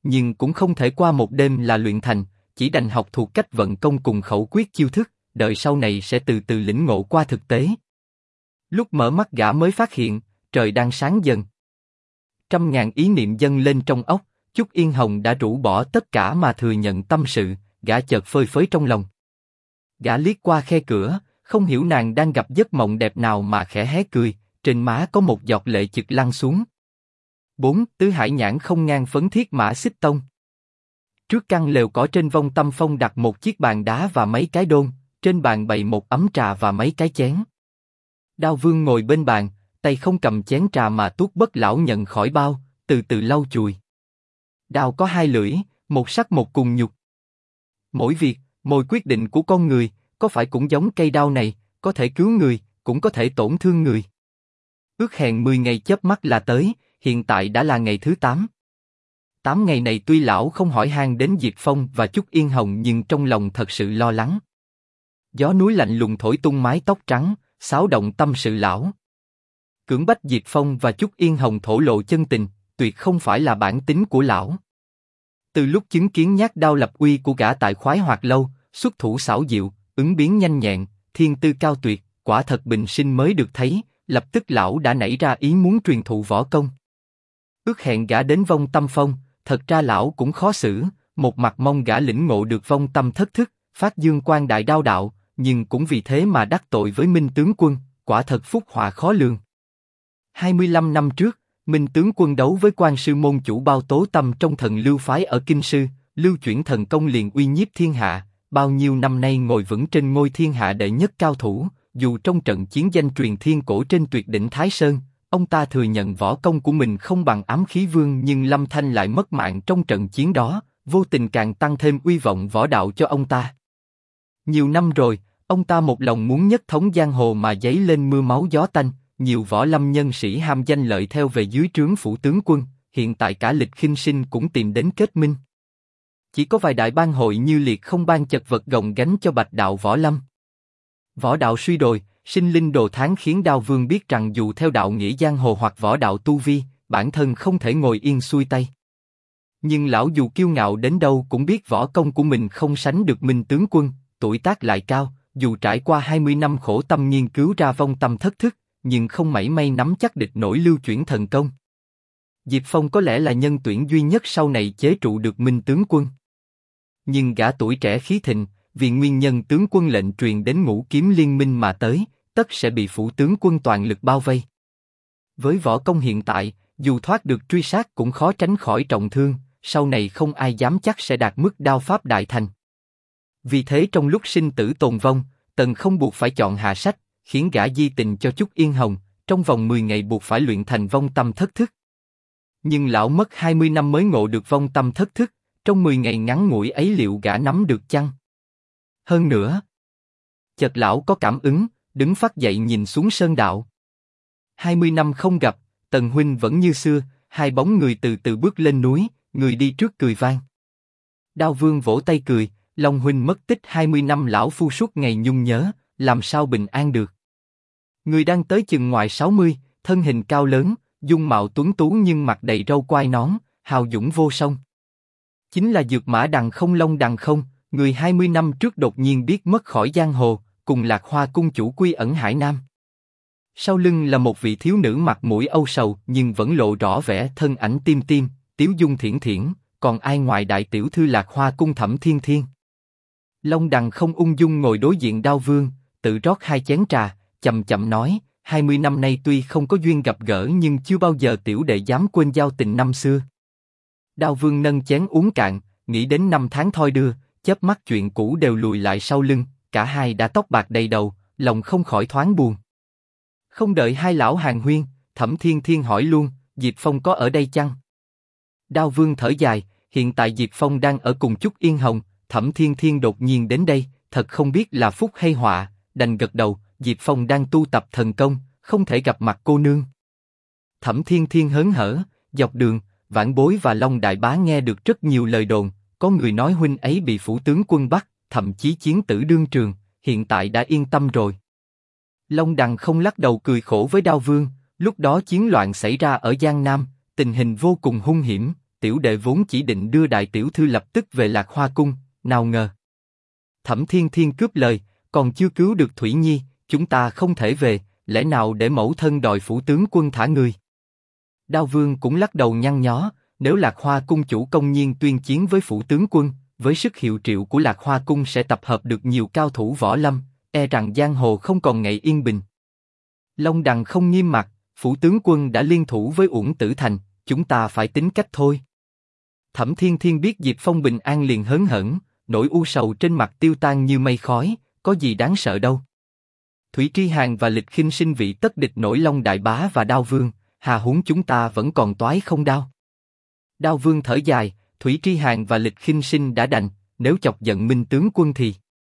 nhưng cũng không thể qua một đêm là luyện thành, chỉ đành học thuộc cách vận công cùng khẩu quyết chiêu thức, đợi sau này sẽ từ từ lĩnh ngộ qua thực tế. Lúc mở mắt gã mới phát hiện, trời đang sáng dần. Trăm ngàn ý niệm dâng lên trong óc, Chúc Yên Hồng đã rũ bỏ tất cả mà thừa nhận tâm sự, gã chợt phơi phới trong lòng. Gã liếc qua khe cửa, không hiểu nàng đang gặp giấc mộng đẹp nào mà khẽ hé cười, trên má có một giọt lệ chực lăn xuống. 4. Tứ Hải Nhãn Không Ngang Phấn Thiết Mã Xích Tông. Trước căn lều cỏ trên vong tâm phong đặt một chiếc bàn đá và mấy cái đôn, trên bàn bày một ấm trà và mấy cái chén. Đao Vương ngồi bên bàn, tay không cầm chén trà mà Tuốt Bất Lão nhận khỏi bao, từ từ lau chùi. Đao có hai lưỡi, một sắc một cùng nhục. Mỗi việc, mỗi quyết định của con người, có phải cũng giống cây đao này, có thể cứu người, cũng có thể tổn thương người. Ước hẹn 10 ngày chớp mắt là tới, hiện tại đã là ngày thứ 8. 8 ngày này tuy lão không hỏi han đến Diệp Phong và Chúc Yên Hồng nhưng trong lòng thật sự lo lắng. Gió núi lạnh lùng thổi tung mái tóc trắng, xáo động tâm sự lão. Cưỡng bách Diệp Phong và Chúc Yên Hồng thổ lộ chân tình, tuyệt không phải là bản tính của lão. Từ lúc chứng kiến nhát đao lập uy của gã tại Khoái Hoạt Lâu, xuất thủ xảo diệu, ứng biến nhanh nhẹn, thiên tư cao tuyệt, quả thật bình sinh mới được thấy, lập tức lão đã nảy ra ý muốn truyền thụ võ công. Ước hẹn gã đến vong tâm phong, thật ra lão cũng khó xử, một mặt mong gã lĩnh ngộ được vong tâm thất thức, phát dương quang đại đao đạo, nhưng cũng vì thế mà đắc tội với Minh tướng quân, quả thật phúc họa khó lường. 25 năm trước, Minh tướng quân đấu với quan sư môn chủ Bao Tố Tâm trong Thần Lưu phái ở Kinh Sư, lưu chuyển thần công liền uy nhiếp thiên hạ, bao nhiêu năm nay ngồi vững trên ngôi thiên hạ đệ nhất cao thủ, dù trong trận chiến danh truyền thiên cổ trên tuyệt đỉnh Thái Sơn, ông ta thừa nhận võ công của mình không bằng Ám Khí Vương nhưng Lâm Thanh lại mất mạng trong trận chiến đó, vô tình càng tăng thêm uy vọng võ đạo cho ông ta. Nhiều năm rồi, ông ta một lòng muốn nhất thống giang hồ mà dấy lên mưa máu gió tanh, nhiều võ lâm nhân sĩ ham danh lợi theo về dưới trướng phủ tướng quân, hiện tại cả Lịch Khinh Sinh cũng tìm đến kết minh. Chỉ có vài đại bang hội như Liệt Không Bang chật vật gồng gánh cho bạch đạo võ lâm. Võ đạo suy đồi, sinh linh đồ tháng khiến Đao Vương biết rằng dù theo đạo nghĩa giang hồ hoặc võ đạo tu vi, bản thân không thể ngồi yên xuôi tay. Nhưng lão dù kiêu ngạo đến đâu cũng biết võ công của mình không sánh được Minh tướng quân, tuổi tác lại cao, dù trải qua 20 năm khổ tâm nghiên cứu ra vong tâm thất thức, nhưng không mảy may nắm chắc địch nổi lưu chuyển thần công. Diệp Phong có lẽ là nhân tuyển duy nhất sau này chế trụ được Minh tướng quân. Nhưng gã tuổi trẻ khí thịnh, vì nguyên nhân tướng quân lệnh truyền đến Ngũ Kiếm Liên Minh mà tới, tất sẽ bị phủ tướng quân toàn lực bao vây. Với võ công hiện tại, dù thoát được truy sát cũng khó tránh khỏi trọng thương, sau này không ai dám chắc sẽ đạt mức đao pháp đại thành. Vì thế trong lúc sinh tử tồn vong, Tần không buộc phải chọn hạ sách, khiến gã di tình cho Chúc Yên Hồng, trong vòng 10 ngày buộc phải luyện thành vong tâm thất thức. Nhưng lão mất 20 năm mới ngộ được vong tâm thất thức, trong 10 ngày ngắn ngủi ấy liệu gã nắm được chăng? Hơn nữa, chợt lão có cảm ứng, đứng phắt dậy nhìn xuống sơn đạo. 20 năm không gặp, Tần huynh vẫn như xưa, hai bóng người từ từ bước lên núi, người đi trước cười vang. Đao Vương vỗ tay cười, Long huynh mất tích 20 năm lão phu suốt ngày nhung nhớ, làm sao bình an được. Người đang tới chừng ngoài 60, thân hình cao lớn, dung mạo tuấn tú nhưng mặt đầy râu quai nón, hào dũng vô song. Chính là Dược Mã Đằng Không Long Đằng Không, người 20 năm trước đột nhiên biết mất khỏi giang hồ, cùng Lạc Hoa cung chủ quy ẩn Hải Nam. Sau lưng là một vị thiếu nữ mặt mũi âu sầu nhưng vẫn lộ rõ vẻ thân ảnh tim tim, tiếu dung thiển thiển, còn ai ngoài đại tiểu thư Lạc Hoa cung Thẩm Thiên Thiên. Long Đằng Không ung dung ngồi đối diện Đao Vương, tự rót hai chén trà, chậm chậm nói, 20 năm nay tuy không có duyên gặp gỡ nhưng chưa bao giờ tiểu đệ dám quên giao tình năm xưa. Đao Vương nâng chén uống cạn, nghĩ đến năm tháng thoi đưa, chớp mắt chuyện cũ đều lùi lại sau lưng, cả hai đã tóc bạc đầy đầu, lòng không khỏi thoáng buồn. Không đợi hai lão hàn huyên, Thẩm Thiên Thiên hỏi luôn, Diệp Phong có ở đây chăng? Đao Vương thở dài, hiện tại Diệp Phong đang ở cùng Chúc Yên Hồng, Thẩm Thiên Thiên đột nhiên đến đây, thật không biết là phúc hay họa, đành gật đầu, Diệp Phong đang tu tập thần công, không thể gặp mặt cô nương. Thẩm Thiên Thiên hớn hở, dọc đường, Vãn Bối và Long Đại Bá nghe được rất nhiều lời đồn, có người nói huynh ấy bị phủ tướng quân bắt, thậm chí chiến tử đương trường, hiện tại đã yên tâm rồi. Long Đằng Không lắc đầu cười khổ với Đao Vương, lúc đó chiến loạn xảy ra ở Giang Nam, tình hình vô cùng hung hiểm, tiểu đệ vốn chỉ định đưa đại tiểu thư lập tức về Lạc Hoa cung, nào ngờ. Thẩm Thiên Thiên cướp lời, còn chưa cứu được Thủy Nhi, chúng ta không thể về, lẽ nào để mẫu thân đòi phủ tướng quân thả người? Đao Vương cũng lắc đầu nhăn nhó, nếu Lạc Hoa cung chủ công nhiên tuyên chiến với phủ tướng quân, với sức hiệu triệu của Lạc Hoa cung sẽ tập hợp được nhiều cao thủ võ lâm, e rằng giang hồ không còn ngày yên bình. Long Đằng không nghiêm mặt, phủ tướng quân đã liên thủ với Uổng Tử Thành, chúng ta phải tính cách thôi. Thẩm Thiên Thiên biết Diệp Phong bình an liền hớn hở, nỗi u sầu trên mặt tiêu tan như mây khói, có gì đáng sợ đâu. Thủy Tri Hàn và Lịch Khinh sinh vị tất địch nổi Long Đại Bá và Đao Vương, hà huống chúng ta vẫn còn toái không đao. Đao Vương thở dài, Thủy Tri Hàn và Lịch Khinh sinh đã đành, nếu chọc giận Minh tướng quân thì.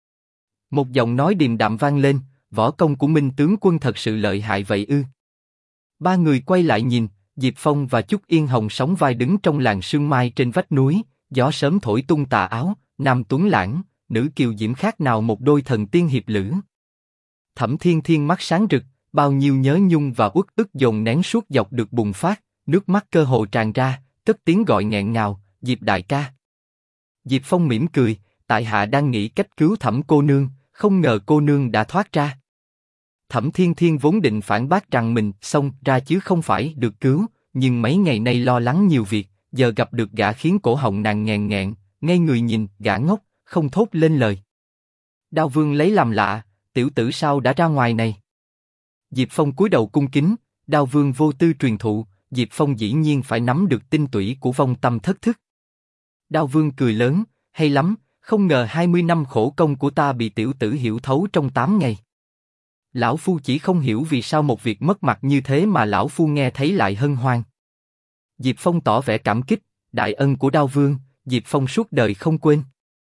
Một giọng nói điềm đạm vang lên, võ công của Minh tướng quân thật sự lợi hại vậy ư? Ba người quay lại nhìn, Diệp Phong và Trúc Yên Hồng sóng vai đứng trong làn sương mai trên vách núi, gió sớm thổi tung tà áo, nam tuấn lãng, nữ kiều diễm khác nào một đôi thần tiên hiệp lữ. Thẩm Thiên Thiên mắt sáng rực, bao nhiêu nhớ nhung và uất ức dồn nén suốt dọc được bùng phát, nước mắt cơ hồ tràn ra, cất tiếng gọi nghẹn ngào, Diệp đại ca. Diệp Phong mỉm cười, tại hạ đang nghĩ cách cứu Thẩm cô nương, không ngờ cô nương đã thoát ra. Thẩm Thiên Thiên vốn định phản bác rằng mình xông ra chứ không phải được cứu, nhưng mấy ngày nay lo lắng nhiều việc, giờ gặp được gã khiến cổ họng nàng nghẹn nghẹn, ngay người nhìn, gã ngốc, không thốt lên lời. Đao Vương lấy làm lạ, tiểu tử sao đã ra ngoài này? Diệp Phong cúi đầu cung kính, Đao Vương vô tư truyền thụ, Diệp Phong dĩ nhiên phải nắm được tinh tủy của vong tâm thất thức. Đao Vương cười lớn, hay lắm, không ngờ 20 năm khổ công của ta bị tiểu tử hiểu thấu trong 8 ngày. Lão Phu chỉ không hiểu vì sao một việc mất mặt như thế mà Lão Phu nghe thấy lại hân hoan. Diệp Phong tỏ vẻ cảm kích, đại ân của Đao Vương, Diệp Phong suốt đời không quên.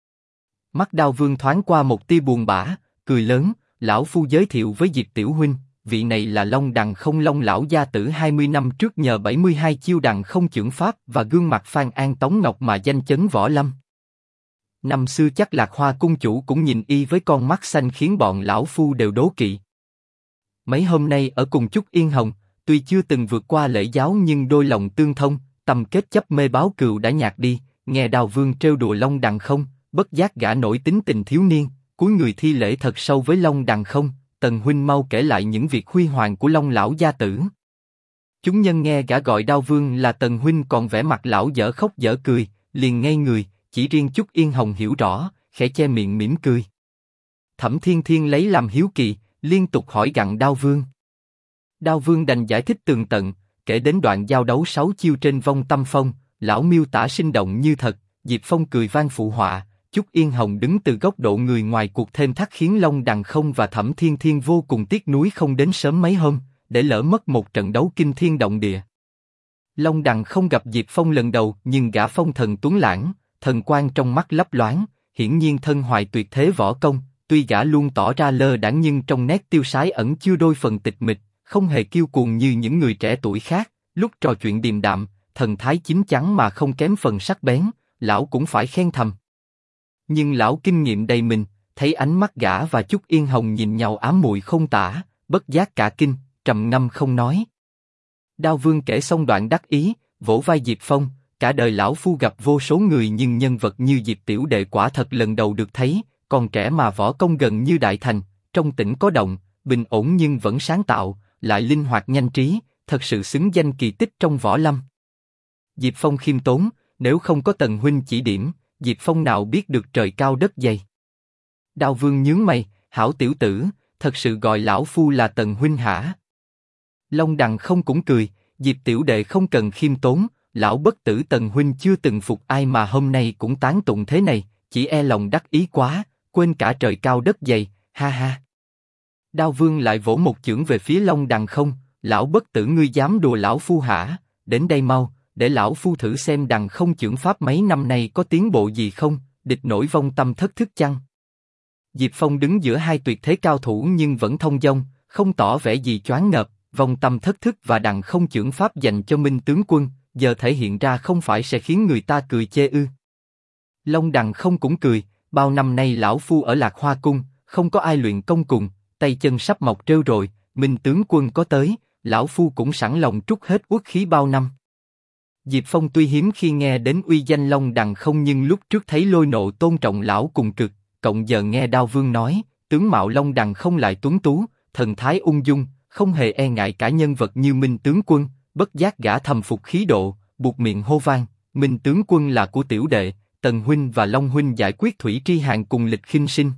Mắt Đao Vương thoáng qua một tia buồn bã, cười lớn, Lão Phu giới thiệu với Diệp Tiểu Huynh, vị này là Long Đằng Không Long lão gia tử 20 năm trước nhờ 72 chiêu đằng không chưởng pháp và gương mặt Phan An Tống Ngọc mà danh chấn võ lâm. Năm xưa chắc Lạc Hoa cung chủ cũng nhìn y với con mắt xanh khiến bọn Lão Phu đều đố kỵ. Mấy hôm nay ở cùng Trúc Yên Hồng, tuy chưa từng vượt qua lễ giáo nhưng đôi lòng tương thông, tâm kết chấp mê báo cừu đã nhạt đi, nghe Đao Vương trêu đùa Long Đằng Không, bất giác gã nổi tính tình thiếu niên, cúi người thi lễ thật sâu với Long Đằng Không, Tần huynh mau kể lại những việc huy hoàng của Long lão gia tử. Chúng nhân nghe gã gọi Đao Vương là Tần huynh còn vẻ mặt lão dở khóc dở cười, liền ngây người, chỉ riêng Trúc Yên Hồng hiểu rõ, khẽ che miệng mỉm cười. Thẩm Thiên Thiên lấy làm hiếu kỳ, liên tục hỏi gặng Đao Vương. Đao Vương đành giải thích tường tận, kể đến đoạn giao đấu 6 chiêu trên vong tâm phong, lão miêu tả sinh động như thật. Diệp Phong cười vang phụ họa, Trúc Yên Hồng đứng từ góc độ người ngoài cuộc thêm thắt khiến Long Đằng Không và Thẩm Thiên Thiên vô cùng tiếc nuối không đến sớm mấy hôm, để lỡ mất một trận đấu kinh thiên động địa. Long Đằng Không gặp Diệp Phong lần đầu, nhưng gã phong thần tuấn lãng, thần quang trong mắt lấp loáng, hiển nhiên thân hoài tuyệt thế võ công. Tuy gã luôn tỏ ra lơ đãng nhưng trong nét tiêu sái ẩn chứa đôi phần tịch mịch, không hề kiêu cuồng như những người trẻ tuổi khác. Lúc trò chuyện điềm đạm, thần thái chín chắn mà không kém phần sắc bén, lão cũng phải khen thầm. Nhưng lão kinh nghiệm đầy mình, thấy ánh mắt gã và Trúc Yên Hồng nhìn nhau ám muội không tả, bất giác cả kinh, trầm ngâm không nói. Đao Vương kể xong đoạn đắc ý, vỗ vai Diệp Phong, cả đời lão phu gặp vô số người nhưng nhân vật như Diệp tiểu đệ quả thật lần đầu được thấy. Còn trẻ mà võ công gần như đại thành, trong tỉnh có động, bình ổn nhưng vẫn sáng tạo, lại linh hoạt nhanh trí, thật sự xứng danh kỳ tích trong võ lâm. Diệp Phong khiêm tốn, nếu không có Tần huynh chỉ điểm, Diệp Phong nào biết được trời cao đất dày. Đao Vương nhướng mày, hảo tiểu tử, thật sự gọi lão phu là Tần huynh hả? Long Đằng Không cũng cười, Diệp tiểu đệ không cần khiêm tốn, lão bất tử Tần huynh chưa từng phục ai mà hôm nay cũng tán tụng thế này, chỉ e lòng đắc ý quá. Quên cả trời cao đất dày, ha ha. Đao Vương lại vỗ một chưởng về phía Long Đằng Không, lão bất tử ngươi dám đùa lão phu hả? Đến đây mau, để lão phu thử xem Đằng Không chưởng pháp mấy năm nay có tiến bộ gì không, địch nổi vong tâm thất thức chăng? Diệp Phong đứng giữa hai tuyệt thế cao thủ nhưng vẫn thông dong, không tỏ vẻ gì choáng ngợp. Vong tâm thất thức và Đằng Không chưởng pháp dành cho Minh tướng quân, giờ thể hiện ra không phải sẽ khiến người ta cười chê ư? Long Đằng Không cũng cười. Bao năm nay lão phu ở Lạc Hoa cung, không có ai luyện công cùng, tay chân sắp mọc trêu rồi, Minh tướng quân có tới, lão phu cũng sẵn lòng trút hết uất khí bao năm. Diệp Phong tuy hiếm khi nghe đến uy danh Long Đằng không, nhưng lúc trước thấy Lôi Nộ tôn trọng lão cùng cực, cộng giờ nghe Đao Vương nói, tướng mạo Long Đằng không lại tuấn tú, thần thái ung dung, không hề e ngại cả nhân vật như Minh tướng quân, bất giác gã thầm phục khí độ, buột miệng hô vang, Minh tướng quân là của tiểu đệ, Tần huynh và Long huynh giải quyết Thủy Tri Hàn cùng Lịch Khinh Sinh.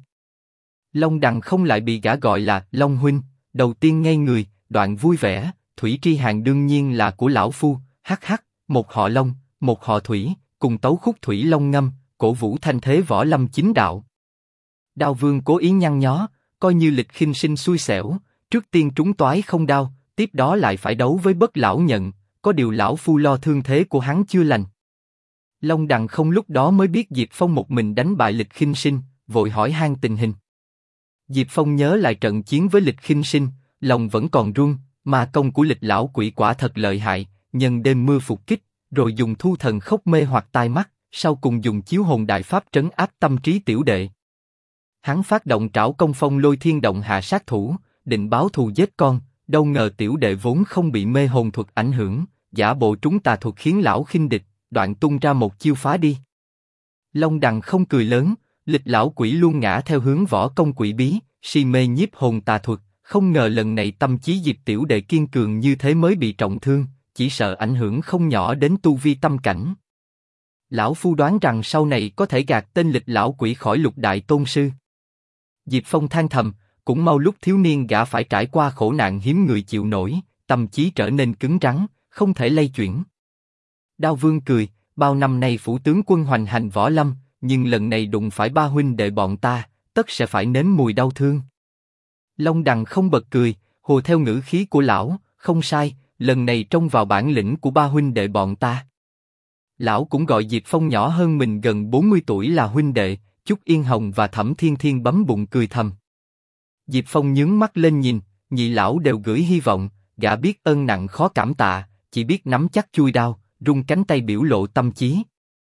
Long Đằng không lại bị gã gọi là Long huynh, đầu tiên ngây người, đoạn vui vẻ, Thủy Tri Hàn đương nhiên là của lão phu, hắc hắc, một họ Long, một họ Thủy, cùng tấu khúc Thủy Long ngâm, cổ vũ thanh thế võ lâm chính đạo. Đao Vương cố ý nhăn nhó, coi như Lịch Khinh Sinh xui xẻo, trước tiên trúng toái không đao, tiếp đó lại phải đấu với Bất lão nhận, có điều lão phu lo thương thế của hắn chưa lành. Long Đằng không lúc đó mới biết Diệp Phong một mình đánh bại Lịch Khinh Sinh, vội hỏi han tình hình. Diệp Phong nhớ lại trận chiến với Lịch Khinh Sinh, lòng vẫn còn run, mà công của Lịch lão quỷ quả thật lợi hại, nhân đêm mưa phục kích, rồi dùng thu thần khốc mê hoặc tai mắt, sau cùng dùng chiếu hồn đại pháp trấn áp tâm trí tiểu đệ. Hắn phát động trảo công phong lôi thiên động hạ sát thủ, định báo thù giết con, đâu ngờ tiểu đệ vốn không bị mê hồn thuật ảnh hưởng, giả bộ trúng tà thuật khiến lão khinh địch, đoạn tung ra một chiêu phá đi. Long Đằng không cười lớn, Lịch lão quỷ luôn ngã theo hướng võ công quỷ bí, si mê nhiếp hồn tà thuật, không ngờ lần này tâm trí Diệp tiểu đệ kiên cường như thế mới bị trọng thương, chỉ sợ ảnh hưởng không nhỏ đến tu vi tâm cảnh. Lão phu đoán rằng sau này có thể gạt tên Lịch lão quỷ khỏi Lục đại tôn sư. Diệp Phong than thầm, cũng mau lúc thiếu niên gã phải trải qua khổ nạn hiếm người chịu nổi, tâm trí trở nên cứng rắn, không thể lay chuyển. Đao Vương cười, bao năm nay phủ tướng quân hoành hành võ lâm, nhưng lần này đụng phải ba huynh đệ bọn ta, tất sẽ phải nếm mùi đau thương. Long Đằng không bật cười, hùa theo ngữ khí của lão, không sai, lần này trông vào bản lĩnh của ba huynh đệ bọn ta. Lão cũng gọi Diệp Phong nhỏ hơn mình gần 40 tuổi là huynh đệ, Chúc Yên Hồng và Thẩm Thiên Thiên bấm bụng cười thầm. Diệp Phong nhướng mắt lên nhìn, nhị lão đều gửi hy vọng, gã biết ơn nặng khó cảm tạ, chỉ biết nắm chắc chuôi đao, rung cánh tay biểu lộ tâm trí.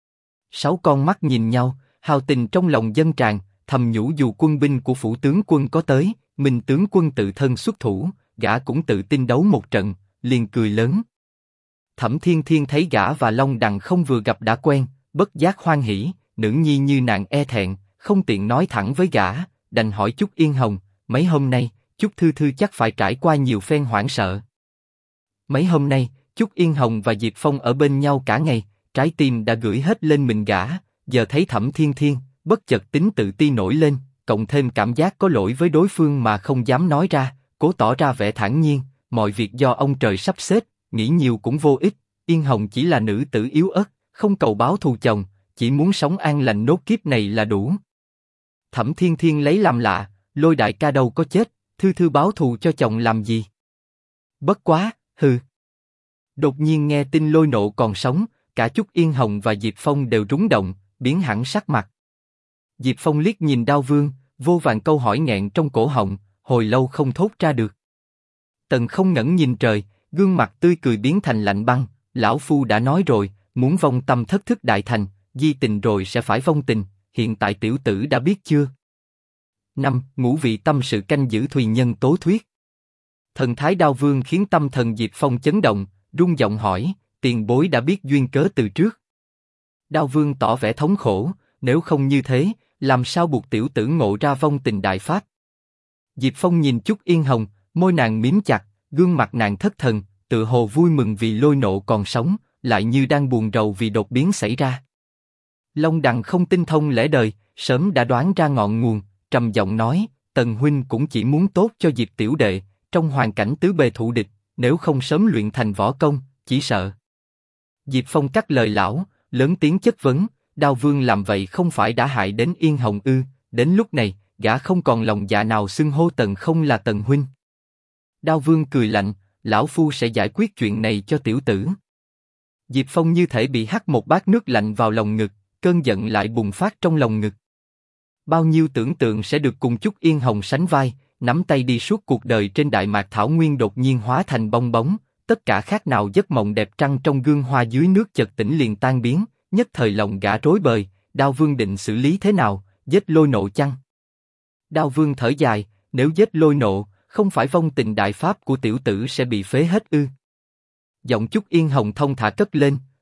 6 con mắt nhìn nhau, hào tình trong lòng dâng tràn, thầm nhủ dù quân binh của phủ tướng quân có tới, Minh tướng quân tự thân xuất thủ, gã cũng tự tin đấu một trận, liền cười lớn. Thẩm Thiên Thiên thấy gã và Long Đằng không vừa gặp đã quen, bất giác hoan hỉ, nữ nhi như nàng e thẹn, không tiện nói thẳng với gã, đành hỏi Chúc Yên Hồng, mấy hôm nay, Chúc Thư Thư chắc phải trải qua nhiều phen hoảng sợ. Mấy hôm nay, Chúc Yên Hồng và Diệp Phong ở bên nhau cả ngày, trái tim đã gửi hết lên mình gã, giờ thấy Thẩm Thiên Thiên, bất chợt tính tự ti nổi lên, cộng thêm cảm giác có lỗi với đối phương mà không dám nói ra, cố tỏ ra vẻ thản nhiên, mọi việc do ông trời sắp xếp, nghĩ nhiều cũng vô ích, Yên Hồng chỉ là nữ tử yếu ớt, không cầu báo thù chồng, chỉ muốn sống an lành nốt kiếp này là đủ. Thẩm Thiên Thiên lấy làm lạ, Lôi đại ca đâu có chết, Thư Thư báo thù cho chồng làm gì? Bất quá, hừ. Đột nhiên nghe tin Lôi Nộ còn sống, cả Chúc Yên Hồng và Diệp Phong đều rúng động, biến hẳn sắc mặt. Diệp Phong liếc nhìn Đao Vương, vô vàn câu hỏi nghẹn trong cổ họng, hồi lâu không thốt ra được. Tần không ngẩng nhìn trời, gương mặt tươi cười biến thành lạnh băng, lão phu đã nói rồi, muốn vong tâm thất thức đại thành, di tình rồi sẽ phải vong tình, hiện tại tiểu tử đã biết chưa? 5. Ngũ vị tâm sự canh giữ Thùy Nhân tố thuyết. Thần thái Đao Vương khiến tâm thần Diệp Phong chấn động, rung giọng hỏi, tiền bối đã biết duyên cớ từ trước. Đao Vương tỏ vẻ thống khổ, nếu không như thế, làm sao buộc tiểu tử ngộ ra vong tình đại pháp? Diệp Phong nhìn Chúc Yên Hồng, môi nàng mím chặt, gương mặt nàng thất thần, tựa hồ vui mừng vì Lôi Nộ còn sống, lại như đang buồn rầu vì đột biến xảy ra. Long Đằng không tinh thông lẽ đời, sớm đã đoán ra ngọn nguồn, trầm giọng nói, Tần huynh cũng chỉ muốn tốt cho Diệp tiểu đệ, trong hoàn cảnh tứ bề thụ địch, nếu không sớm luyện thành võ công, chỉ sợ. Diệp Phong cắt lời lão, lớn tiếng chất vấn, Đao Vương làm vậy không phải đã hại đến Yên Hồng ư? Đến lúc này, gã không còn lòng dạ nào xưng hô Tần không là Tần huynh. Đao Vương cười lạnh, lão phu sẽ giải quyết chuyện này cho tiểu tử. Diệp Phong như thể bị hắt một bát nước lạnh vào lòng ngực, cơn giận lại bùng phát trong lòng ngực. Bao nhiêu tưởng tượng sẽ được cùng Chúc Yên Hồng sánh vai, nắm tay đi suốt cuộc đời trên Đại Mạc Thảo Nguyên đột nhiên hóa thành bong bóng, tất cả khác nào giấc mộng đẹp trăng trong gương hoa dưới nước chợt tỉnh liền tan biến, nhất thời lòng gã rối bời, Đao Vương định xử lý thế nào, giết Lôi Nộ chăng? Đao Vương thở dài, nếu giết Lôi Nộ, không phải vong tình đại pháp của tiểu tử sẽ bị phế hết ư? Giọng Chúc Yên Hồng thông thả cất lên,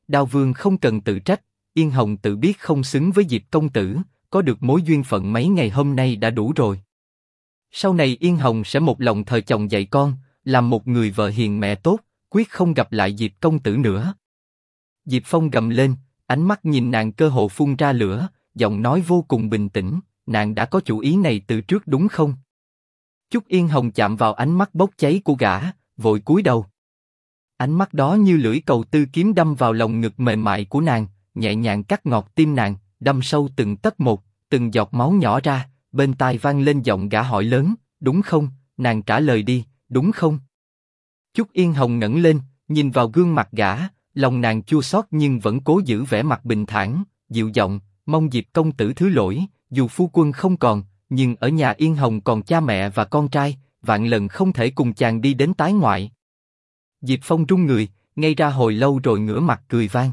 Đao Vương không cần tự trách, Yên Hồng tự biết không xứng với Diệp công tử, có được mối duyên phận mấy ngày hôm nay đã đủ rồi. Sau này Yên Hồng sẽ một lòng thờ chồng dạy con, làm một người vợ hiền mẹ tốt, quyết không gặp lại Diệp công tử nữa. Diệp Phong gầm lên, ánh mắt nhìn nàng cơ hồ phun ra lửa, giọng nói vô cùng bình tĩnh, nàng đã có chủ ý này từ trước đúng không? Chúc Yên Hồng chạm vào ánh mắt bốc cháy của gã, vội cúi đầu. Ánh mắt đó như lưỡi cầu tư kiếm đâm vào lòng ngực mềm mại của nàng, nhẹ nhàng cắt ngọt tim nàng, đâm sâu từng tấc một, từng giọt máu nhỏ ra, bên tai vang lên giọng gã hỏi lớn, đúng không? Nàng trả lời đi, đúng không? Chúc Yên Hồng ngẩng lên, nhìn vào gương mặt gã, lòng nàng chua xót nhưng vẫn cố giữ vẻ mặt bình thản, dịu giọng, mong Diệp công tử thứ lỗi, dù phu quân không còn, nhưng ở nhà Yên Hồng còn cha mẹ và con trai, vạn lần không thể cùng chàng đi đến tái ngoại. Diệp Phong run người, ngây ra hồi lâu rồi ngửa mặt cười vang.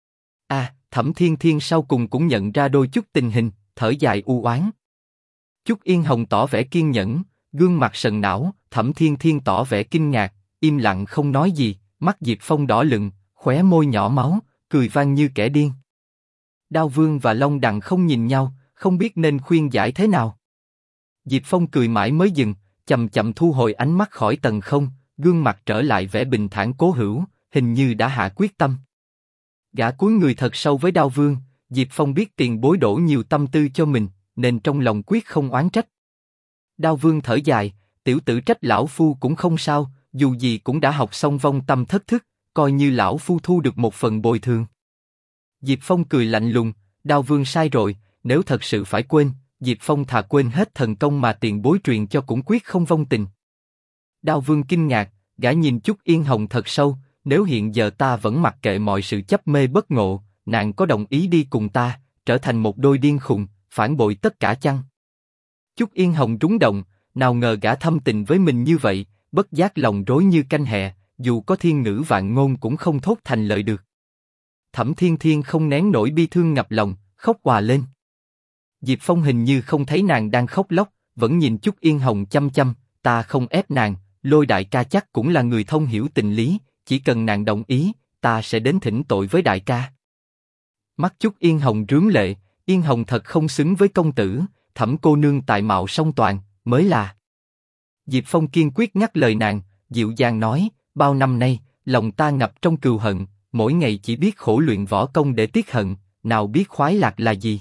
Thẩm Thiên Thiên sau cùng cũng nhận ra đôi chút tình hình, thở dài u oán. Chúc Yên Hồng tỏ vẻ kiên nhẫn, gương mặt sần não, Thẩm Thiên Thiên tỏ vẻ kinh ngạc, im lặng không nói gì, mắt Diệp Phong đỏ lựng, khóe môi nhỏ máu, cười vang như kẻ điên. Đao Vương và Long Đằng không nhìn nhau, không biết nên khuyên giải thế nào. Diệp Phong cười mãi mới dừng, chậm chậm thu hồi ánh mắt khỏi Tần Không, gương mặt trở lại vẻ bình thản cố hữu, hình như đã hạ quyết tâm. Gã cúi người thật sâu với Đao Vương, Diệp Phong biết tiền bối đổ nhiều tâm tư cho mình, nên trong lòng quyết không oán trách. Đao Vương thở dài, tiểu tử trách lão phu cũng không sao, dù gì cũng đã học xong vong tâm thất thức, coi như lão phu thu được một phần bồi thường. Diệp Phong cười lạnh lùng, Đao Vương sai rồi, nếu thật sự phải quên, Diệp Phong thà quên hết thần công mà tiền bối truyền cho cũng quyết không vong tình. Đao Vương kinh ngạc, gã nhìn Chúc Yên Hồng thật sâu, nếu hiện giờ ta vẫn mặc kệ mọi sự chấp mê bất ngộ, nàng có đồng ý đi cùng ta, trở thành một đôi điên khùng, phản bội tất cả chăng? Chúc Yên Hồng rúng động, nào ngờ gã thâm tình với mình như vậy, bất giác lòng rối như canh hẹ, dù có thiên ngữ vạn ngôn cũng không thốt thành lời được. Thẩm Thiên Thiên không nén nổi bi thương ngập lòng, khóc òa lên. Diệp Phong hình như không thấy nàng đang khóc lóc, vẫn nhìn Chúc Yên Hồng chăm chăm, ta không ép nàng, Lôi đại ca chắc cũng là người thông hiểu tình lý, chỉ cần nàng đồng ý, ta sẽ đến thỉnh tội với đại ca. Mắt Chúc Yên Hồng rướm lệ, Yên Hồng thật không xứng với công tử, Thẩm cô nương tài mạo song toàn, mới là. Diệp Phong kiên quyết ngắt lời nàng, dịu dàng nói, bao năm nay, lòng ta ngập trong cừu hận, mỗi ngày chỉ biết khổ luyện võ công để tiết hận, nào biết khoái lạc là gì.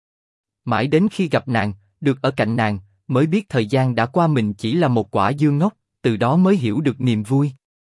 Mãi đến khi gặp nàng, được ở cạnh nàng, mới biết thời gian đã qua mình chỉ là một quả dưa ngốc, từ đó mới hiểu được niềm vui.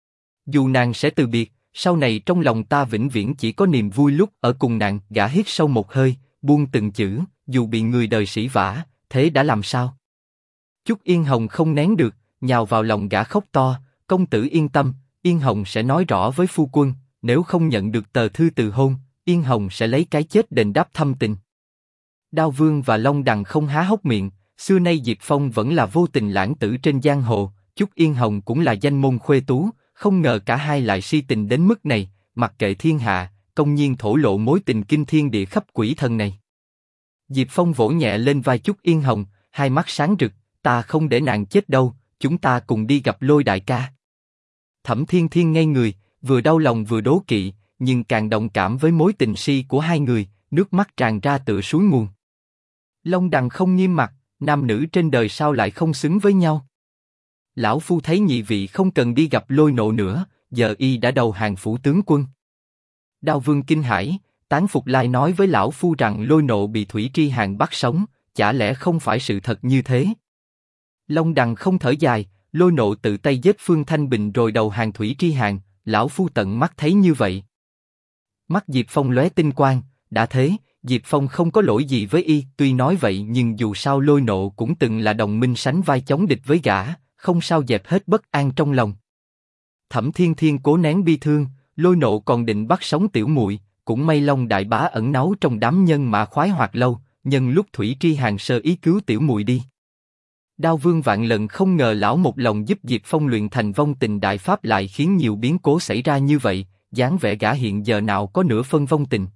Dù nàng sẽ từ biệt, sau này trong lòng ta vĩnh viễn chỉ có niềm vui lúc ở cùng nàng. Gã hít sâu một hơi, buông từng chữ, dù bị người đời sỉ vả, thế đã làm sao? Chúc Yên Hồng không nén được, nhào vào lòng gã khóc to, công tử yên tâm, Yên Hồng sẽ nói rõ với phu quân, nếu không nhận được tờ thư từ hôn, Yên Hồng sẽ lấy cái chết đền đáp thâm tình. Đao Vương và Long Đằng không há hốc miệng, xưa nay Diệp Phong vẫn là vô tình lãng tử trên giang hồ, Chúc Yên Hồng cũng là danh môn khuê tú, không ngờ cả hai lại si tình đến mức này, mặc kệ thiên hạ, công nhiên thổ lộ mối tình kinh thiên địa khắp quỷ thần này. Diệp Phong vỗ nhẹ lên vai Chúc Yên Hồng, hai mắt sáng rực, ta không để nàng chết đâu, chúng ta cùng đi gặp Lôi đại ca. Thẩm Thiên Thiên ngây người, vừa đau lòng vừa đố kỵ, nhưng càng đồng cảm với mối tình si của hai người, nước mắt tràn ra tựa suối nguồn. Long Đằng không nghiêm mặt, nam nữ trên đời sao lại không xứng với nhau? Lão phu thấy nhị vị không cần đi gặp Lôi nộ nữa, giờ y đã đầu hàng phủ tướng quân. Đao Vương kinh hãi, Tán Phục Lai nói với lão phu rằng Lôi nộ bị Thủy Tri Hàn bắt sống, chả lẽ không phải sự thật như thế? Long Đằng không thở dài, Lôi nộ tự tay giết Phương Thanh Bình rồi đầu hàng Thủy Tri Hàn, lão phu tận mắt thấy như vậy. Mắt Diệp Phong lóe tinh quang, đã thế, Diệp Phong không có lỗi gì với y, tuy nói vậy nhưng dù sao Lôi nộ cũng từng là đồng minh sánh vai chống địch với gã, không sao dẹp hết bất an trong lòng. Thẩm Thiên Thiên cố nén bi thương, Lôi nộ còn định bắt sống tiểu muội, cũng may Long đại bá ẩn náu trong đám nhân mã khoái hoạt lâu, nhân lúc Thủy Tri Hàn sơ ý cứu tiểu muội đi. Đao Vương vạn lần không ngờ lão một lòng giúp Diệp Phong luyện thành vong tình đại pháp lại khiến nhiều biến cố xảy ra như vậy, dáng vẻ gã hiện giờ nào có nửa phân vong tình.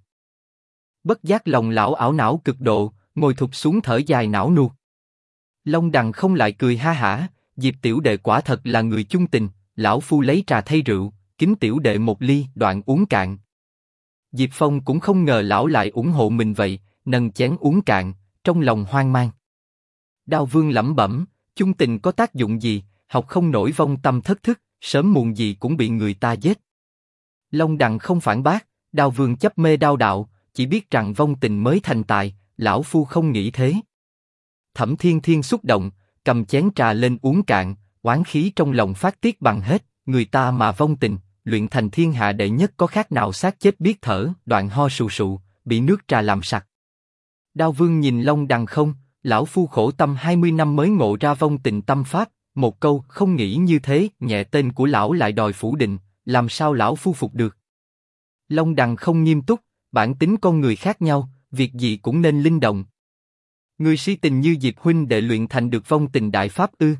Bất giác lòng lão ảo não cực độ, ngồi thụp xuống thở dài não nuột. Long Đằng không lại cười ha hả, Diệp tiểu đệ quả thật là người chung tình, lão phu lấy trà thay rượu, kính tiểu đệ một ly, đoạn uống cạn. Diệp Phong cũng không ngờ lão lại ủng hộ mình vậy, nâng chén uống cạn, trong lòng hoang mang. Đao Vương lẩm bẩm, chung tình có tác dụng gì, học không nổi vong tâm thất thức, sớm muộn gì cũng bị người ta giết. Long Đằng không phản bác, Đao Vương chấp mê đao đạo, chỉ biết rằng vong tình mới thành tài, lão phu không nghĩ thế. Thẩm Thiên Thiên xúc động, cầm chén trà lên uống cạn, oán khí trong lòng phát tiết bằng hết, người ta mà vong tình, luyện thành thiên hạ đệ nhất có khác nào xác chết biết thở, đoạn ho sù sụ, bị nước trà làm sặc. Đao Vương nhìn Long Đằng không, lão phu khổ tâm 20 năm mới ngộ ra vong tình tâm pháp, một câu không nghĩ như thế, nhẹ tên của lão lại đòi phủ định, làm sao lão phu phục được. Long Đằng không nghiêm túc, bản tính con người khác nhau, việc gì cũng nên linh động. Người si tình như Diệp huynh đệ luyện thành được vong tình đại pháp ư?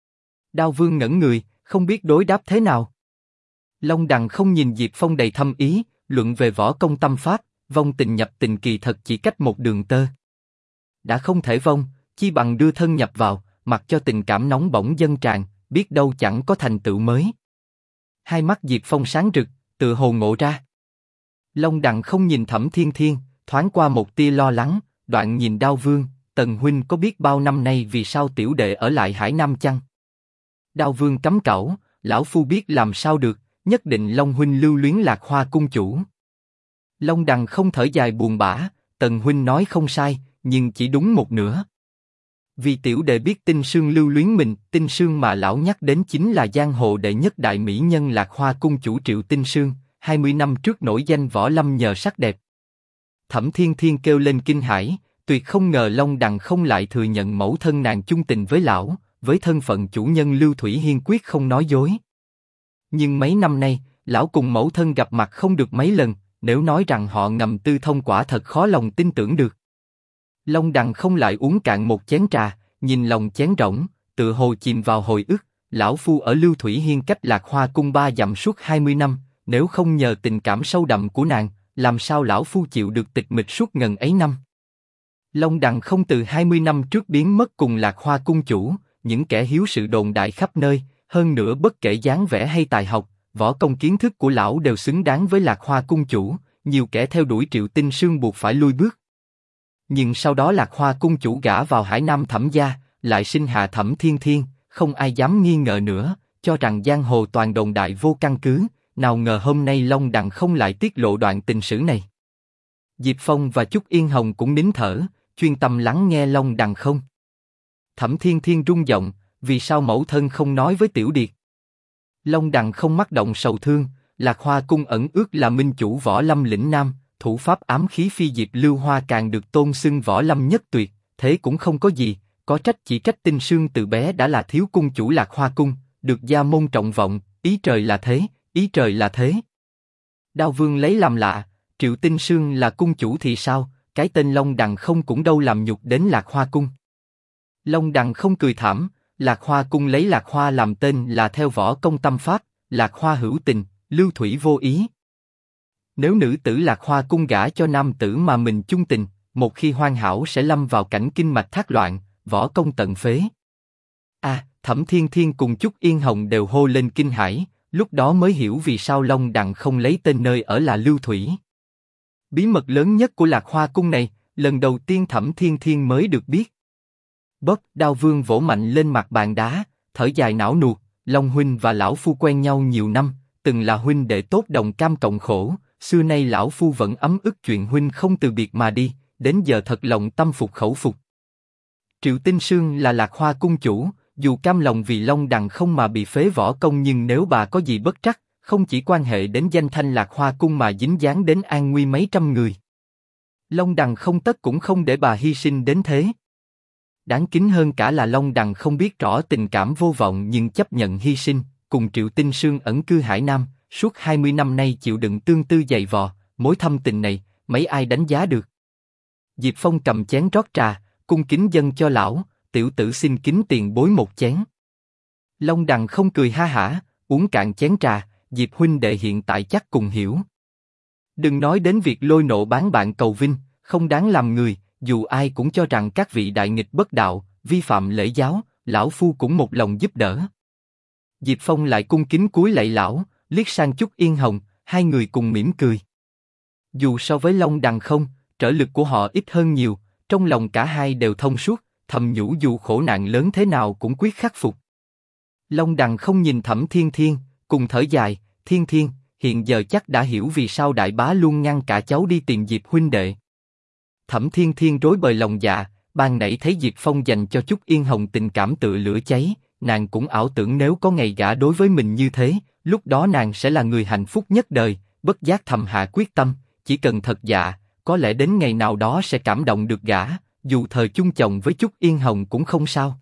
Đao Vương ngẩn người, không biết đối đáp thế nào. Long Đằng không nhìn Diệp Phong đầy thâm ý, luận về võ công tâm pháp, vong tình nhập tình kỳ thật chỉ cách một đường tơ. Đã không thể vong, chi bằng đưa thân nhập vào, mặc cho tình cảm nóng bỏng dâng tràn, biết đâu chẳng có thành tựu mới. Hai mắt Diệp Phong sáng rực, tự hồ ngộ ra. Long Đằng không nhìn Thẩm Thiên Thiên, thoáng qua một tia lo lắng, đoạn nhìn Đao Vương, Tần huynh có biết bao năm nay vì sao tiểu đệ ở lại Hải Nam chăng? Đao Vương cấm cẩu, lão phu biết làm sao được, nhất định Long huynh lưu luyến Lạc Hoa cung chủ. Long Đằng không thở dài buồn bã, Tần huynh nói không sai, nhưng chỉ đúng một nửa. Vì tiểu đệ biết Tinh Sương lưu luyến mình, Tinh Sương mà lão nhắc đến chính là giang hồ đệ nhất đại mỹ nhân Lạc Hoa cung chủ Triệu Tinh Sương, 20 năm trước nổi danh võ lâm nhờ sắc đẹp. Thẩm Thiên Thiên kêu lên kinh hãi, tuyệt không ngờ Long Đằng không lại thừa nhận mẫu thân nàng chung tình với lão, với thân phận chủ nhân Lưu Thủy Hiên quyết không nói dối. Nhưng mấy năm nay, lão cùng mẫu thân gặp mặt không được mấy lần, nếu nói rằng họ ngầm tư thông quả thật khó lòng tin tưởng được. Long Đằng không lại uống cạn một chén trà, nhìn lòng chén rỗng, tự hồ chìm vào hồi ức. Lão phu ở Lưu Thủy Hiên cách Lạc Hoa cung 3 dặm suốt 20 năm, nếu không nhờ tình cảm sâu đậm của nàng, làm sao lão phu chịu được tịch mịch suốt ngần ấy năm? Long Đằng không từ 20 năm trước biến mất cùng Lạc Hoa cung chủ, những kẻ hiếu sự đồn đại khắp nơi, hơn nữa bất kể dáng vẻ hay tài học, võ công kiến thức của lão đều xứng đáng với Lạc Hoa cung chủ, nhiều kẻ theo đuổi Triệu Tinh Sương buộc phải lui bước. Nhưng sau đó Lạc Hoa cung chủ gả vào Hải Nam Thẩm gia, lại sinh hạ Thẩm Thiên Thiên, không ai dám nghi ngờ nữa, cho rằng giang hồ toàn đồn đại vô căn cứ, nào ngờ hôm nay Long Đằng không lại tiết lộ đoạn tình sử này. Diệp Phong và Trúc Yên Hồng cũng nín thở, chuyên tâm lắng nghe Long Đằng không. Thẩm Thiên Thiên rung giọng, vì sao mẫu thân không nói với Tiểu Điệt? Long Đằng không mắc động sầu thương, Lạc Hoa cung ẩn ước là minh chủ võ lâm lĩnh nam, thủ pháp ám khí phi diệp lưu hoa càng được tôn xưng võ lâm nhất tuyệt, thế cũng không có gì, có trách chỉ trách Tinh Sương từ bé đã là thiếu cung chủ Lạc Hoa cung, được gia môn trọng vọng, ý trời là thế, ý trời là thế. Đao Vương lấy làm lạ, Triệu Tinh Sương là cung chủ thì sao, cái tên Long Đằng không cũng đâu làm nhục đến Lạc Hoa cung. Long Đằng không cười thảm, Lạc Hoa cung lấy Lạc Hoa làm tên là theo võ công tâm pháp, Lạc Hoa hữu tình, Lưu Thủy vô ý. Nếu nữ tử Lạc Hoa cung gả cho nam tử mà mình chung tình, một khi hoàn hảo sẽ lâm vào cảnh kinh mạch thác loạn, võ công tận phế. Thẩm Thiên Thiên cùng Trúc Yên Hồng đều hô lên kinh hãi, lúc đó mới hiểu vì sao Long Đằng không lấy tên nơi ở là Lưu Thủy. Bí mật lớn nhất của Lạc Hoa cung này, lần đầu tiên Thẩm Thiên Thiên mới được biết. Bóp, Đao Vương vỗ mạnh lên mặt bàn đá, thở dài não nuột, Long huynh và lão phu quen nhau nhiều năm, từng là huynh đệ tốt đồng cam cộng khổ, xưa nay lão phu vẫn ấm ức chuyện huynh không từ biệt mà đi, đến giờ thật lòng tâm phục khẩu phục. Triệu Tinh Sương là Lạc Hoa cung chủ, dù cam lòng vì Long Đằng không mà bị phế võ công, nhưng nếu bà có gì bất trắc, không chỉ quan hệ đến danh thanh Lạc Hoa cung mà dính dáng đến an nguy mấy trăm người. Long Đằng không tất cũng không để bà hy sinh đến thế. Đáng kính hơn cả là Long Đằng không biết rõ tình cảm vô vọng nhưng chấp nhận hy sinh, cùng Triệu Tinh Sương ẩn cư Hải Nam, suốt 20 năm nay chịu đựng tương tư dày vò, mối thâm tình này, mấy ai đánh giá được. Diệp Phong cầm chén rót trà, cung kính dâng cho lão, tiểu tử xin kính tiền bối một chén. Long Đằng không cười ha hả, uống cạn chén trà, Diệp huynh đệ hiện tại chắc cùng hiểu. Đừng nói đến việc lôi nộ bán bạn cầu vinh, không đáng làm người, dù ai cũng cho rằng các vị đại nghịch bất đạo, vi phạm lễ giáo, lão phu cũng một lòng giúp đỡ. Diệp Phong lại cung kính cúi lạy lão, liếc sang Trúc Yên Hồng, hai người cùng mỉm cười. Dù so với Long Đằng không, trở lực của họ ít hơn nhiều, trong lòng cả hai đều thông suốt, thầm nhủ dù khổ nạn lớn thế nào cũng quyết khắc phục. Long Đằng không nhìn Thẩm Thiên Thiên, cùng thở dài, Thiên Thiên, hiện giờ chắc đã hiểu vì sao đại bá luôn ngăn cả cháu đi tìm Diệp huynh đệ. Thẩm Thiên Thiên rối bời lòng dạ, ban nãy thấy Diệp Phong dành cho Trúc Yên Hồng tình cảm tựa lửa cháy, nàng cũng ảo tưởng nếu có ngày gã đối với mình như thế, lúc đó nàng sẽ là người hạnh phúc nhất đời, bất giác thầm hạ quyết tâm, chỉ cần thật dạ, có lẽ đến ngày nào đó sẽ cảm động được gã, dù thời chung chồng với Trúc Yên Hồng cũng không sao.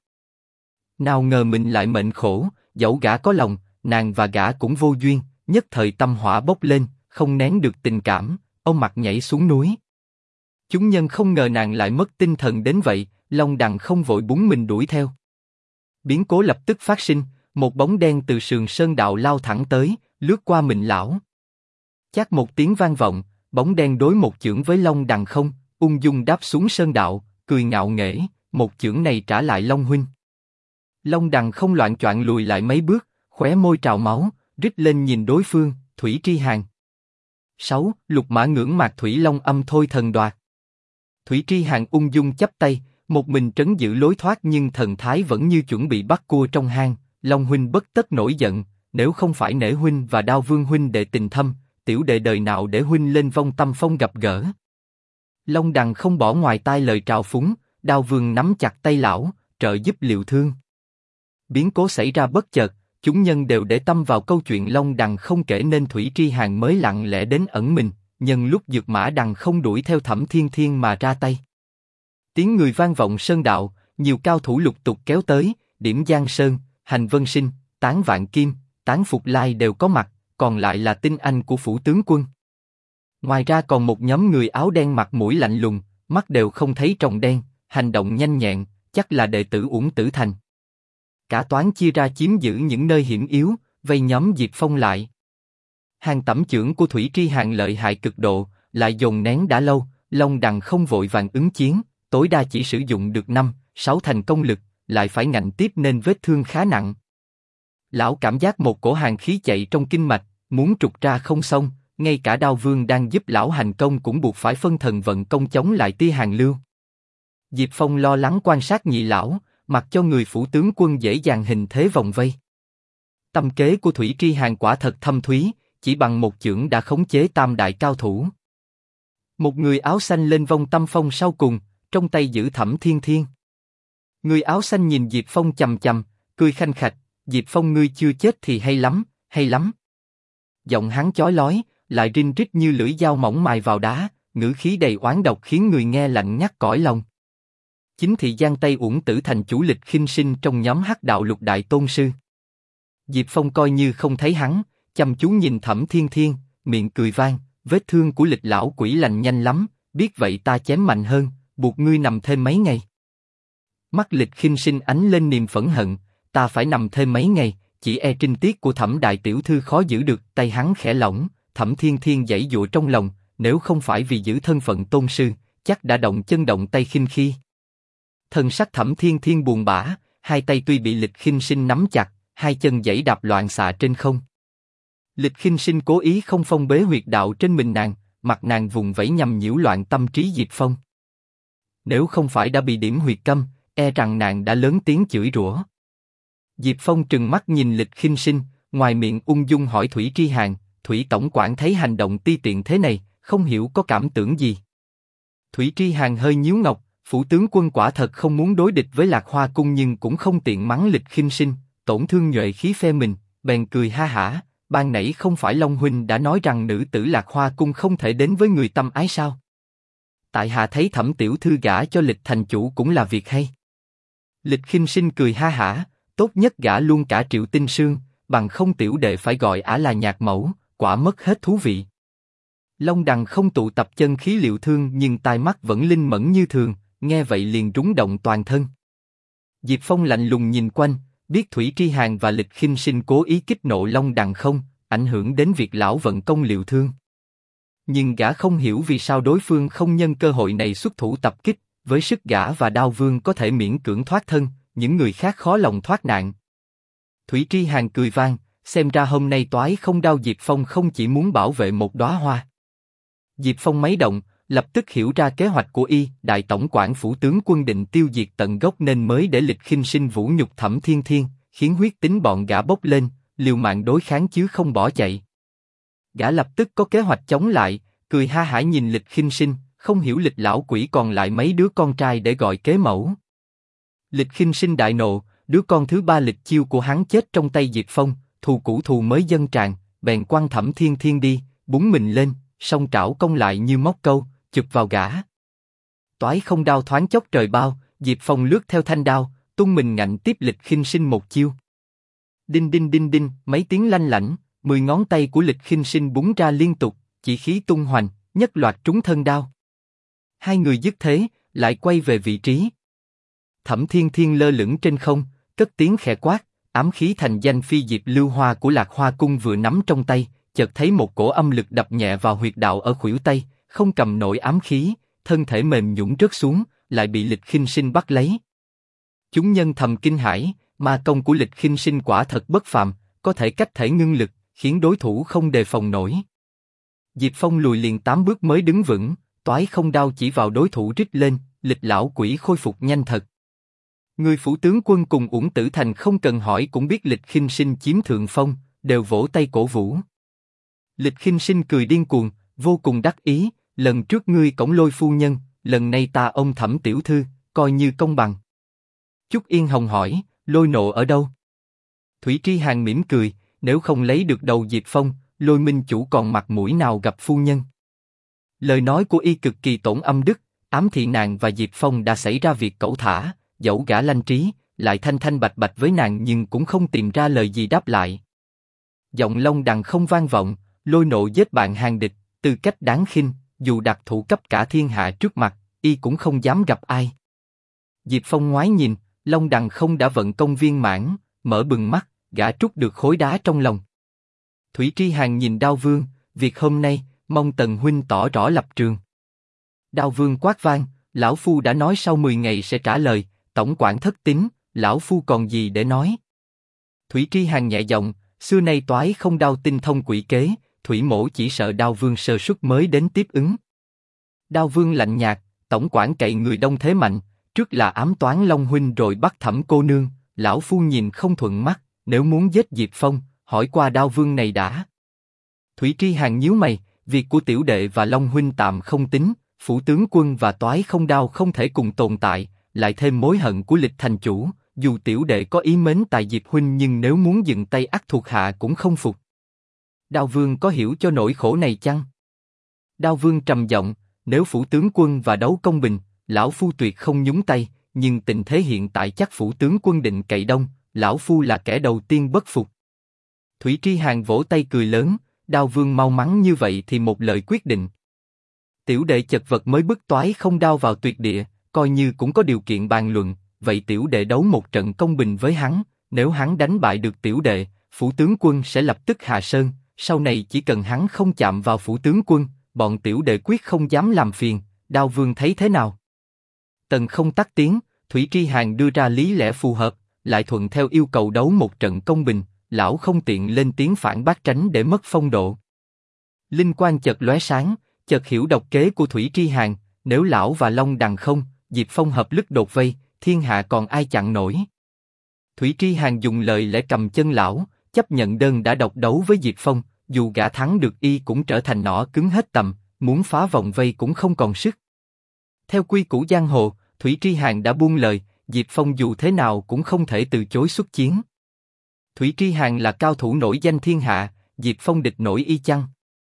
Nào ngờ mình lại mệnh khổ, dẫu gã có lòng, nàng và gã cũng vô duyên, nhất thời tâm hỏa bốc lên, không nén được tình cảm, ông mặt nhảy xuống núi. Chúng nhân không ngờ nàng lại mất tinh thần đến vậy, Long Đằng không vội búng mình đuổi theo. Biến cố lập tức phát sinh, một bóng đen từ sườn sơn đạo lao thẳng tới, lướt qua mình lão. Chát một tiếng vang vọng, bóng đen đối một chưởng với Long Đằng không, ung dung đáp xuống sơn đạo, cười ngạo nghễ, một chưởng này trả lại Long huynh. Long Đằng không loạng choạng lùi lại mấy bước, khóe môi trào máu, rít lên nhìn đối phương, Thủy Tri Hàn. 6. Lục mã ngưỡng mạc Thủy Long âm thôi thần đoạt. Thủy Tri Hàn ung dung chắp tay, một mình trấn giữ lối thoát nhưng thần thái vẫn như chuẩn bị bắt cua trong hang. Long huynh bất tất nổi giận, nếu không phải nể huynh và Đao Vương huynh đệ tình thâm, tiểu đệ đời nào để huynh lên vong tâm phong gặp gỡ. Long Đằng không bỏ ngoài tai lời trào phúng, Đao Vương nắm chặt tay lão, trợ giúp liệu thương. Biến cố xảy ra bất chợt, chúng nhân đều để tâm vào câu chuyện Long Đằng không kể nên Thủy Tri Hàn mới lặng lẽ đến ẩn mình, nhân lúc Dược Mã Đằng không đuổi theo Thẩm Thiên Thiên mà ra tay. Tiếng người vang vọng sơn đạo, nhiều cao thủ lục tục kéo tới, Điểm Giang Sơn, Hành Vân Sinh, Tán Vạn Kim, Tán Phục Lai đều có mặt, còn lại là tinh anh của phủ tướng quân. Ngoài ra còn một nhóm người áo đen mặt mũi lạnh lùng, mắt đều không thấy tròng đen, hành động nhanh nhẹn, chắc là đệ tử Uổng Tử Thành. Cả toán chia ra chiếm giữ những nơi hiểm yếu, vây nhóm Diệp Phong lại. Hàng tẩm chưởng của Thủy Tri Hàn lợi hại cực độ, lại dồn nén đã lâu, Long Đằng không vội vàng ứng chiến, tối đa chỉ sử dụng được 5-6 thành công lực, lại phải ngạnh tiếp nên vết thương khá nặng. Lão cảm giác một cổ hàn khí chạy trong kinh mạch, muốn trục ra không xong, ngay cả Đao Vương đang giúp lão hành công cũng buộc phải phân thần vận công chống lại tia hàn lưu. Diệp Phong lo lắng quan sát nhị lão, mặc cho người phủ tướng quân dễ dàng hình thế vòng vây. Tâm kế của Thủy Tri Hàn quả thật thâm thúy, chỉ bằng một chưởng đã khống chế tam đại cao thủ. Một người áo xanh lên vong tâm phong sau cùng, trong tay giữ Thẩm Thiên Thiên. Người áo xanh nhìn Diệp Phong chằm chằm, cười khanh khạch, Diệp Phong ngươi chưa chết thì hay lắm, hay lắm. Giọng hắn chói lói, lại rinh rít như lưỡi dao mỏng mài vào đá, ngữ khí đầy oán độc khiến người nghe lạnh ngắt cõi lòng. Chính thị Giang Tây Uổng Tử Thành chủ Lịch Khinh Sinh trong nhóm Hắc Đạo Lục Đại Tôn Sư. Diệp Phong coi như không thấy hắn, chăm chú nhìn Thẩm Thiên Thiên, miệng cười vang, vết thương của Lịch lão quỷ lành nhanh lắm, biết vậy ta chém mạnh hơn, buộc ngươi nằm thêm mấy ngày. Mắt Lịch Khinh Sinh ánh lên niềm phẫn hận, ta phải nằm thêm mấy ngày, chỉ e trinh tiết của Thẩm đại tiểu thư khó giữ được. Tay hắn khẽ lỏng, Thẩm Thiên Thiên giãy giụa trong lòng, nếu không phải vì giữ thân phận tôn sư, chắc đã động chân động tay khinh khi. Thân sắc Thẩm Thiên Thiên buồn bã, hai tay tuy bị Lịch Khinh Sinh nắm chặt, hai chân giãy đạp loạn xạ trên không. Lịch Khinh Sinh cố ý không phong bế huyệt đạo trên mình nàng, mặt nàng vùng vẫy nhằm nhiễu loạn tâm trí Diệp Phong. Nếu không phải đã bị điểm huyệt câm, e rằng nàng đã lớn tiếng chửi rủa. Diệp Phong trừng mắt nhìn Lịch Khinh Sinh, ngoài miệng ung dung hỏi Thủy Tri Hàn, Thủy tổng quản thấy hành động ti tiện thế này, không hiểu có cảm tưởng gì. Thủy Tri Hàn hơi nhíu ngọc, phủ tướng quân quả thật không muốn đối địch với Lạc Hoa cung nhưng cũng không tiện mắng Lịch Khinh Sinh, tổn thương nhuệ khí phe mình, bèn cười ha hả. Ban nãy không phải Long huynh đã nói rằng nữ tử Lạc Hoa cung không thể đến với người tâm ái sao? Tại hạ thấy Thẩm tiểu thư gả cho Lịch thành chủ cũng là việc hay. Lịch Khinh Sinh cười ha hả, tốt nhất gả luôn cả Triệu Tinh Sương, bằng không tiểu đệ phải gọi ả là nhạc mẫu, quả mất hết thú vị. Long Đằng không tụ tập chân khí liệu thương nhưng tai mắt vẫn linh mẫn như thường, nghe vậy liền rúng động toàn thân. Diệp Phong lạnh lùng nhìn quanh, biết Thủy Tri Hàn và Lịch Khinh Sinh cố ý kích nộ Long Đằng không, ảnh hưởng đến việc lão vận công liệu thương. Nhưng gã không hiểu vì sao đối phương không nhân cơ hội này xuất thủ tập kích, với sức gã và Đao Vương có thể miễn cưỡng thoát thân, những người khác khó lòng thoát nạn. Thủy Tri Hàn cười vang, xem ra hôm nay toái không đao Diệp Phong không chỉ muốn bảo vệ một đóa hoa. Diệp Phong máy động, lập tức hiểu ra kế hoạch của y. Đại tổng quản phủ tướng quân định tiêu diệt tận gốc nên mới để Lịch Khinh Sinh vũ nhục Thẩm Thiên Thiên, khiến huyết tính bọn gã bốc lên, liều mạng đối kháng chứ không bỏ chạy. Gã lập tức có kế hoạch chống lại, cười ha hả nhìn Lịch Khinh Sinh, không hiểu Lịch lão quỷ còn lại mấy đứa con trai để gọi kế mẫu. Lịch Khinh Sinh đại nộ, đứa con thứ ba Lịch Chiêu của hắn chết trong tay Diệp Phong, thù cũ thù mới dâng tràn, bèn quăng Thẩm Thiên Thiên đi, búng mình lên, song trảo công lại như móc câu, chụp vào gã. Toái không đao thoáng chốc trời bao, Diệp Phong lướt theo thanh đao, tung mình ngạnh tiếp Lịch Khinh Sinh một chiêu. Đinh đinh đinh đinh, mấy tiếng lanh lảnh, 10 ngón tay của Lịch Khinh Sinh búng ra liên tục, chỉ khí tung hoành, nhất loạt trúng thân đao. Hai người dứt thế, lại quay về vị trí. Thẩm Thiên Thiên lơ lửng trên không, cất tiếng khẽ quát, ám khí thành danh phi diệp lưu hoa của Lạc Hoa cung vừa nắm trong tay, chợt thấy một cổ âm lực đập nhẹ vào huyệt đạo ở khuỷu tay, không cầm nổi ám khí, thân thể mềm nhũn rớt xuống, lại bị Lịch Khinh Sinh bắt lấy. Chúng nhân thầm kinh hãi, ma công của Lịch Khinh Sinh quả thật bất phàm, có thể cách thể ngưng lực, khiến đối thủ không đề phòng nổi. Diệp Phong lùi liền 8 bước mới đứng vững, toái không đao chỉ vào đối thủ rít lên, Lịch lão quỷ khôi phục nhanh thật. Người phủ tướng quân cùng Uổng Tử Thành không cần hỏi cũng biết Lịch Khinh Sinh chiếm thượng phong, đều vỗ tay cổ vũ. Lịch Khinh Sinh cười điên cuồng, vô cùng đắc ý, lần trước ngươi cõng Lôi phu nhân, lần này ta ông Thẩm tiểu thư, coi như công bằng. Chúc Yên Hồng hỏi, Lôi nộ ở đâu? Thủy Tri Hàn mỉm cười, nếu không lấy được đầu Diệp Phong, Lôi minh chủ còn mặt mũi nào gặp phu nhân? Lời nói của y cực kỳ tổn âm đức, ám thị nàng và Diệp Phong đã xảy ra việc cẩu thả, dẫu gã lanh trí, lại thanh thanh bạch bạch với nàng nhưng cũng không tìm ra lời gì đáp lại. Giọng Long Đằng không vang vọng, Lôi nộ giết bạn hàng địch, tư cách đáng khinh, dù đặt thủ cấp cả thiên hạ trước mặt, y cũng không dám gặp ai. Diệp Phong ngoái nhìn, Long Đằng không đã vận công viên mãn, mở bừng mắt, gã trút được khối đá trong lòng. Thủy Tri Hàn nhìn Đao Vương, việc hôm nay, mong Tần huynh tỏ rõ lập trường. Đao Vương quát vang, lão phu đã nói sau 10 ngày sẽ trả lời, tổng quản thất tín, lão phu còn gì để nói? Thủy Tri Hàn nhẹ giọng, xưa nay toái không đao tinh thông quỷ kế, Thủy mổ chỉ sợ Đao Vương sơ suất mới đến tiếp ứng. Đao Vương lạnh nhạt, tổng quản cậy người đông thế mạnh, trước là ám toán Long huynh rồi bắt Thẩm cô nương, lão phu nhìn không thuận mắt, nếu muốn giết Diệp Phong, hỏi qua Đao Vương này đã. Thủy Tri Hàn nhíu mày, việc của tiểu đệ và Long huynh tạm không tính, phủ tướng quân và toái không đao không thể cùng tồn tại, lại thêm mối hận của Lịch thành chủ, dù tiểu đệ có ý mến tài Diệp huynh nhưng nếu muốn dừng tay ắt thuộc hạ cũng không phục. Đao Vương có hiểu cho nỗi khổ này chăng? Đao Vương trầm giọng, nếu phủ tướng quân và đấu công bình, lão phu tuyệt không nhúng tay, nhưng tình thế hiện tại chắc phủ tướng quân định cậy đông, lão phu là kẻ đầu tiên bất phục. Thủy Tri Hàn vỗ tay cười lớn, Đao Vương mau mắn như vậy thì một lời quyết định. Tiểu đệ chật vật mới bức toái không đao vào tuyệt địa, coi như cũng có điều kiện bàn luận, vậy tiểu đệ đấu một trận công bình với hắn, nếu hắn đánh bại được tiểu đệ, phủ tướng quân sẽ lập tức hạ sơn, sau này chỉ cần hắn không chạm vào phủ tướng quân, bọn tiểu đệ quyết không dám làm phiền. Đao Vương thấy thế nào? Tần không tắt tiếng, Thủy Tri Hàn đưa ra lý lẽ phù hợp, lại thuận theo yêu cầu đấu một trận công bình, lão không tiện lên tiếng phản bác tránh để mất phong độ. Linh quang chợt lóe sáng, chợt hiểu độc kế của Thủy Tri Hàn, nếu lão và Long Đằng không, Diệp Phong hợp lực đột vây, thiên hạ còn ai chặn nổi. Thủy Tri Hàn dùng lời lẽ cầm chân lão, chấp nhận đơn đã độc đấu với Diệp Phong, dù gã thắng được y cũng trở thành nỏ cứng hết tầm, muốn phá vòng vây cũng không còn sức. Theo quy củ giang hồ, Thủy Tri Hàn đã buông lời, Diệp Phong dù thế nào cũng không thể từ chối xuất chiến. Thủy Tri Hàn là cao thủ nổi danh thiên hạ, Diệp Phong địch nổi y chăng?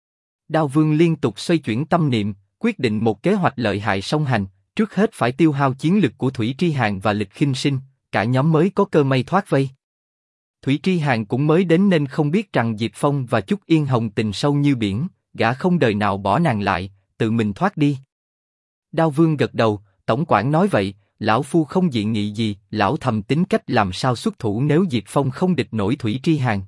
Đao Vương liên tục xoay chuyển tâm niệm, quyết định một kế hoạch lợi hại song hành, trước hết phải tiêu hao chiến lực của Thủy Tri Hàn và Lịch Khinh Sinh, cả nhóm mới có cơ may thoát vây. Thủy Tri Hàn cũng mới đến nên không biết rằng Diệp Phong và Chúc Yên Hồng tình sâu như biển, gã không đời nào bỏ nàng lại, tự mình thoát đi. Đao Vương gật đầu, tổng quản nói vậy, lão phu không dị nghị gì, lão thầm tính cách làm sao xuất thủ nếu Diệp Phong không địch nổi Thủy Tri Hàn.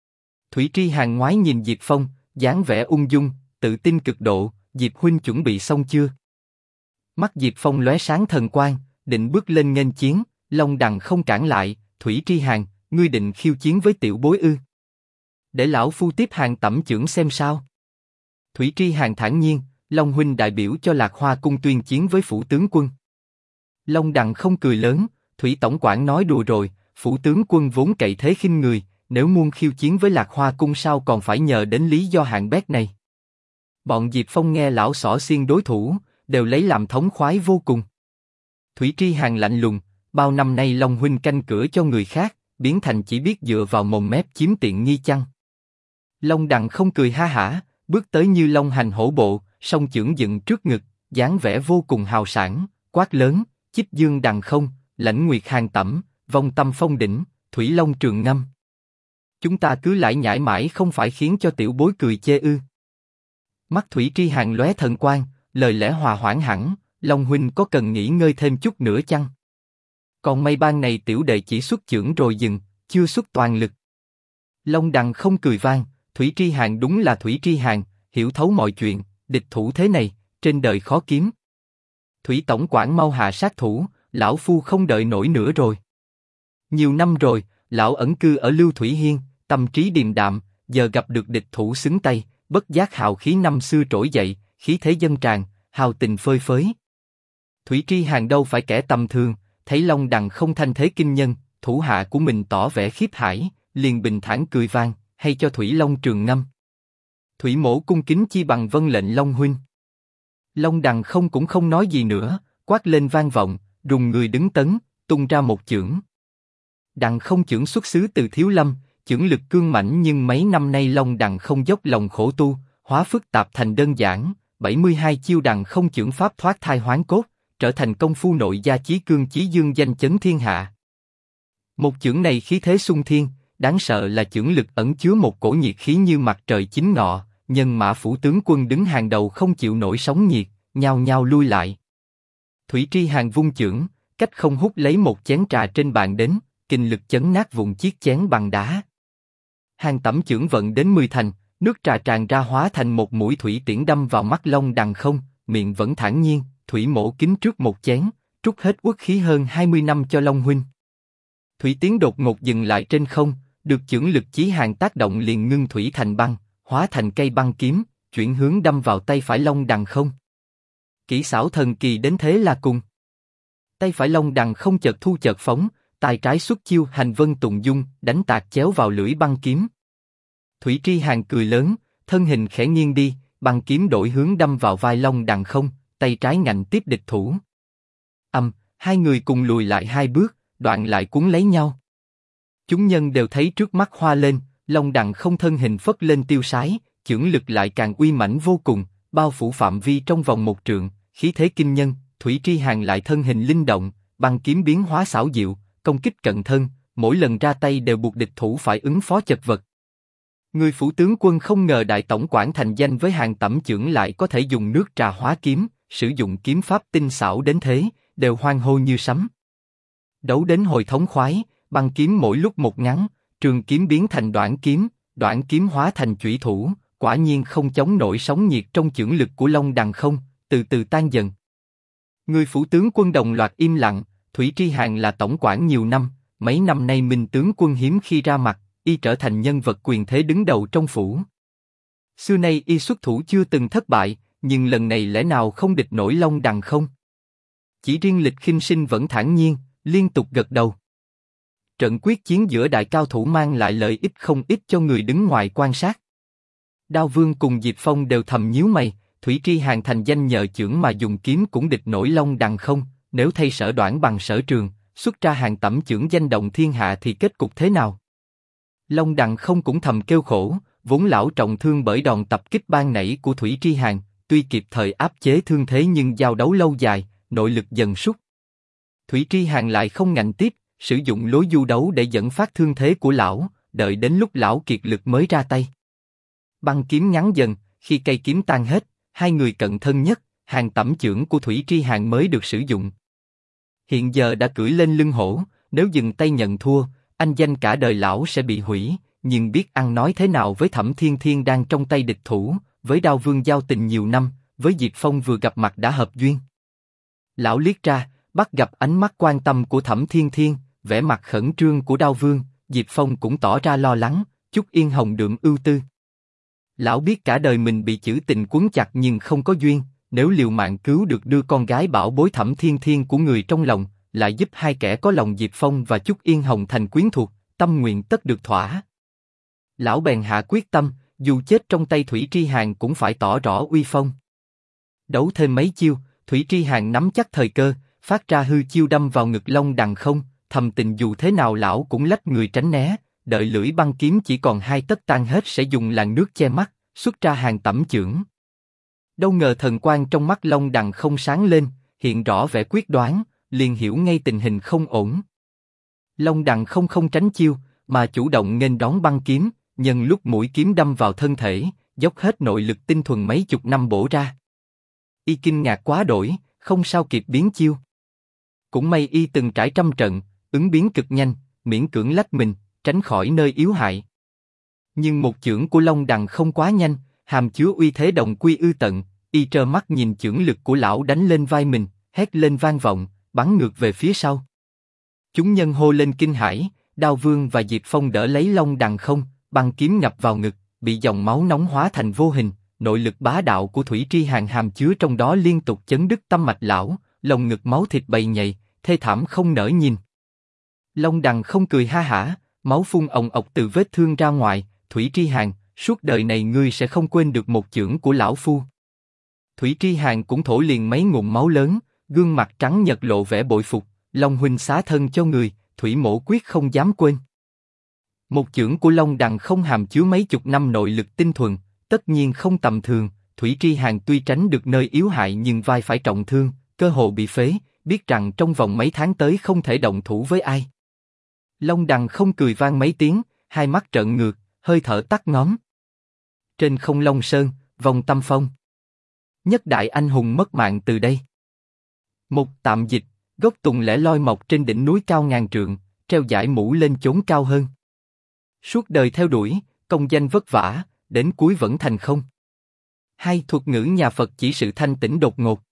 Thủy Tri Hàn ngoái nhìn Diệp Phong, dáng vẻ ung dung, tự tin cực độ, Diệp huynh chuẩn bị xong chưa? Mắt Diệp Phong lóe sáng thần quang, định bước lên nghênh chiến, Long Đằng không cản lại, Thủy Tri Hàn, ngươi định khiêu chiến với tiểu bối ư? Để lão phu tiếp Hàn tẩm chưởng xem sao. Thủy Tri Hàn thản nhiên, Long huynh đại biểu cho Lạc Hoa cung tuyên chiến với phủ tướng quân. Long Đằng không cười lớn, Thủy tổng quản nói đùa rồi, phủ tướng quân vốn cậy thế khinh người, nếu muốn khiêu chiến với Lạc Hoa cung sao còn phải nhờ đến lý do hạng bét này. Bọn Diệp Phong nghe lão xỏ xiên đối thủ, đều lấy làm thống khoái vô cùng. Thủy Tri Hàn lạnh lùng, bao năm nay Long huynh canh cửa cho người khác, biến thành chỉ biết dựa vào mồm mép chiếm tiện nghi chăng? Long Đằng không cười ha hả, bước tới như long hành hổ bộ, song chưởng dựng trước ngực, dáng vẻ vô cùng hào sảng, quát lớn, chích dương đằng không, lãnh nguyệt hàng tẩm, vong tâm phong đỉnh, thủy long trường ngâm. Chúng ta cứ lải nhải mãi không phải khiến cho tiểu bối cười chê ư? Mắt Thủy Tri Hàn lóe thần quang, lời lẽ hòa hoãn hẳn, Long huynh có cần nghỉ ngơi thêm chút nữa chăng? Còn may ban này tiểu đệ chỉ xuất chưởng rồi dừng, chưa xuất toàn lực. Long Đằng không cười vang, Thủy Tri Hàn đúng là Thủy Tri Hàn, hiểu thấu mọi chuyện, địch thủ thế này, trên đời khó kiếm. Thủy tổng quản mau hạ sát thủ, lão phu không đợi nổi nữa rồi. Nhiều năm rồi, lão ẩn cư ở Lưu Thủy Hiên, tâm trí điềm đạm, giờ gặp được địch thủ xứng tay, bất giác hào khí năm xưa trỗi dậy, khí thế dâng tràn, hào tình phơi phới. Thủy Tri Hàn đâu phải kẻ tầm thường, thấy Long Đằng không thanh thế kinh nhân, thủ hạ của mình tỏ vẻ khiếp hải, liền bình thản cười vang, hay cho Thủy Long trường ngâm. Thủy mỗ cung kính chi bằng vâng lệnh Long huynh. Long Đằng không cũng không nói gì nữa, quát lên vang vọng, rùng người đứng tấn, tung ra một chưởng. Đằng không chưởng xuất xứ từ Thiếu Lâm, chưởng lực cương mãnh nhưng mấy năm nay Long Đằng không dốc lòng khổ tu, hóa phức tạp thành đơn giản, 72 chiêu đằng không chưởng pháp thoát thai hoán cốt, trở thành công phu nội gia chí cương chí dương danh chấn thiên hạ. Một chưởng này khí thế sung thiên, đáng sợ là chưởng lực ẩn chứa một cổ nhiệt khí như mặt trời chính ngọ, nhân mã phủ tướng quân đứng hàng đầu không chịu nổi sóng nhiệt, nhao nhao lui lại. Thủy Tri Hàn vung chưởng, cách không hút lấy một chén trà trên bàn đến, kinh lực chấn nát vụn chiếc chén bằng đá. Hàn tẩm chưởng vận đến 10 thành, nước trà tràn ra hóa thành một mũi thủy tiễn đâm vào mắt Long Đằng không, miệng vẫn thản nhiên, thủy mổ kính trước một chén, trút hết uất khí hơn 20 năm cho Long huynh. Thủy tiến đột ngột dừng lại trên không, được chưởng lực chí Hàn tác động liền ngưng thủy thành băng, hóa thành cây băng kiếm, chuyển hướng đâm vào tay phải Long Đằng không. Kỹ xảo thần kỳ đến thế là cùng. Tay phải Long Đằng không chợt thu chợt phóng, tay trái xuất chiêu hành vân tùng dung, đánh tạc chéo vào lưỡi băng kiếm. Thủy Tri Hàn cười lớn, thân hình khẽ nghiêng đi, băng kiếm đổi hướng đâm vào vai Long Đằng không, tay trái ngạnh tiếp địch thủ. Hai người cùng lùi lại 2 bước, đoạn lại cuốn lấy nhau. Chúng nhân đều thấy trước mắt hoa lên, Long Đằng không thân hình phất lên tiêu sái, chưởng lực lại càng uy mãnh vô cùng, bao phủ phạm vi trong vòng 1 trượng, khí thế kinh nhân. Thủy Tri Hàn lại thân hình linh động, băng kiếm biến hóa xảo diệu, công kích cận thân, mỗi lần ra tay đều buộc địch thủ phải ứng phó chật vật. Người phủ tướng quân không ngờ đại tổng quản thành danh với Hàn tẩm chưởng lại có thể dùng nước trà hóa kiếm, sử dụng kiếm pháp tinh xảo đến thế, đều hoan hô như sấm. Đấu đến hồi thống khoái, băng kiếm mỗi lúc một ngắn, trường kiếm biến thành đoạn kiếm hóa thành chủy thủ, quả nhiên không chống nổi sóng nhiệt trong chưởng lực của Long Đằng không, từ từ tan dần. Người phủ tướng quân đồng loạt im lặng, Thủy Tri Hàn là tổng quản nhiều năm, mấy năm nay Minh tướng quân hiếm khi ra mặt, y trở thành nhân vật quyền thế đứng đầu trong phủ. Xưa nay y xuất thủ chưa từng thất bại, nhưng lần này lẽ nào không địch nổi Long Đằng không? Chỉ riêng Lịch Khinh Sinh vẫn thản nhiên, liên tục gật đầu. Trận quyết chiến giữa đại cao thủ mang lại lợi ích không ít cho người đứng ngoài quan sát. Đao Vương cùng Diệp Phong đều thầm nhíu mày, Thủy Tri Hàn thành danh nhờ chưởng mà dùng kiếm cũng địch nổi Long Đằng không, nếu thay Sở Đoản bằng Sở Trường, xuất ra Hàn tẩm chưởng danh động thiên hạ thì kết cục thế nào? Long Đằng không cũng thầm kêu khổ, vốn lão trọng thương bởi đòn tập kích ban nãy của Thủy Tri Hàn, tuy kịp thời áp chế thương thế nhưng giao đấu lâu dài, nội lực dần sút. Thủy Tri Hàn lại không ngạnh tiếp, sử dụng lối du đấu để dẫn phát thương thế của lão, đợi đến lúc lão kiệt lực mới ra tay. Băng kiếm ngắn dần, khi cây kiếm tan hết, hai người cận thân nhất, Hàn tẩm chưởng của Thủy Tri Hàn mới được sử dụng. Hiện giờ đã cưỡi lên lưng hổ, nếu dừng tay nhận thua, anh danh cả đời lão sẽ bị hủy, nhưng biết ăn nói thế nào với Thẩm Thiên Thiên đang trong tay địch thủ, với Đao Vương giao tình nhiều năm, với Diệp Phong vừa gặp mặt đã hợp duyên. Lão liếc ra, bắt gặp ánh mắt quan tâm của Thẩm Thiên Thiên, vẻ mặt khẩn trương của Đao Vương, Diệp Phong cũng tỏ ra lo lắng, chút Yên Hồng đượm ưu tư. Lão biết cả đời mình bị chữ tình quấn chặt nhưng không có duyên, nếu liều mạng cứu được đưa con gái bảo bối Thẩm Thiên Thiên của người trong lòng, lại giúp hai kẻ có lòng Diệp Phong và Trúc Yên Hồng thành quyến thuộc, tâm nguyện tất được thỏa. Lão bèn hạ quyết tâm, dù chết trong tay Thủy Tri Hàn cũng phải tỏ rõ uy phong. Đấu thêm mấy chiêu, Thủy Tri Hàn nắm chắc thời cơ, phát ra hư chiêu đâm vào ngực Long Đằng Không, thầm tình dù thế nào lão cũng lách người tránh né, đợi lưỡi băng kiếm chỉ còn 2 tấc tan hết sẽ dùng làn nước che mắt, xuất ra hàng tẩm chưởng. Đâu ngờ thần quang trong mắt Long Đằng Không sáng lên, hiện rõ vẻ quyết đoán, liền hiểu ngay tình hình không ổn. Long Đằng Không không tránh chiêu, mà chủ động nghênh đón băng kiếm, nhân lúc mũi kiếm đâm vào thân thể, dốc hết nội lực tinh thuần mấy chục năm bổ ra. Y kinh ngạc quá đổi, không sao kịp biến chiêu. Cũng may y từng trải trăm trận, ứng biến cực nhanh, miễn cưỡng lách mình, tránh khỏi nơi yếu hại. Nhưng một chưởng của Long Đằng Không quá nhanh, hàm chứa uy thế đồng quy ư tận, y trơ mắt nhìn chưởng lực của lão đánh lên vai mình, hét lên vang vọng, bắn ngược về phía sau. Chúng nhân hô lên kinh hãi, Đao Vương và Diệp Phong đỡ lấy Long Đằng Không, băng kiếm nhập vào ngực, bị dòng máu nóng hóa thành vô hình, nội lực bá đạo của Thủy Tri Hàn hàm chứa trong đó liên tục chấn đứt tâm mạch lão, lồng ngực máu thịt bầy nhầy, thê thảm không nỡ nhìn. Long Đằng Không cười ha hả, máu phun ồng ọc từ vết thương ra ngoài, Thủy Tri Hàn, suốt đời này ngươi sẽ không quên được một chưởng của lão phu. Thủy Tri Hàn cũng thổ liền mấy ngụm máu lớn, gương mặt trắng nhợt lộ vẻ bội phục, Long huynh xá thân cho người, Thủy mỗ quyết không dám quên. Một chưởng của Long Đằng Không hàm chứa mấy chục năm nội lực tinh thuần, tất nhiên không tầm thường. Thủy Tri Hàn tuy tránh được nơi yếu hại nhưng vai phải trọng thương, cơ hồ bị phế, biết rằng trong vòng mấy tháng tới không thể động thủ với ai. Long Đằng Không cười vang mấy tiếng, hai mắt trợn ngược, hơi thở tắt ngóm. Trên không Long Sơn, vòng tâm phong. Nhất đại anh hùng mất mạng từ đây. Một tạm dịch, gốc tùng lẻ loi mọc trên đỉnh núi cao ngàn trượng, treo dải mũ lên chốn cao hơn. Suốt đời theo đuổi, công danh vất vả, đến cuối vẫn thành không. Hay thuật ngữ nhà Phật chỉ sự thanh tĩnh đột ngột.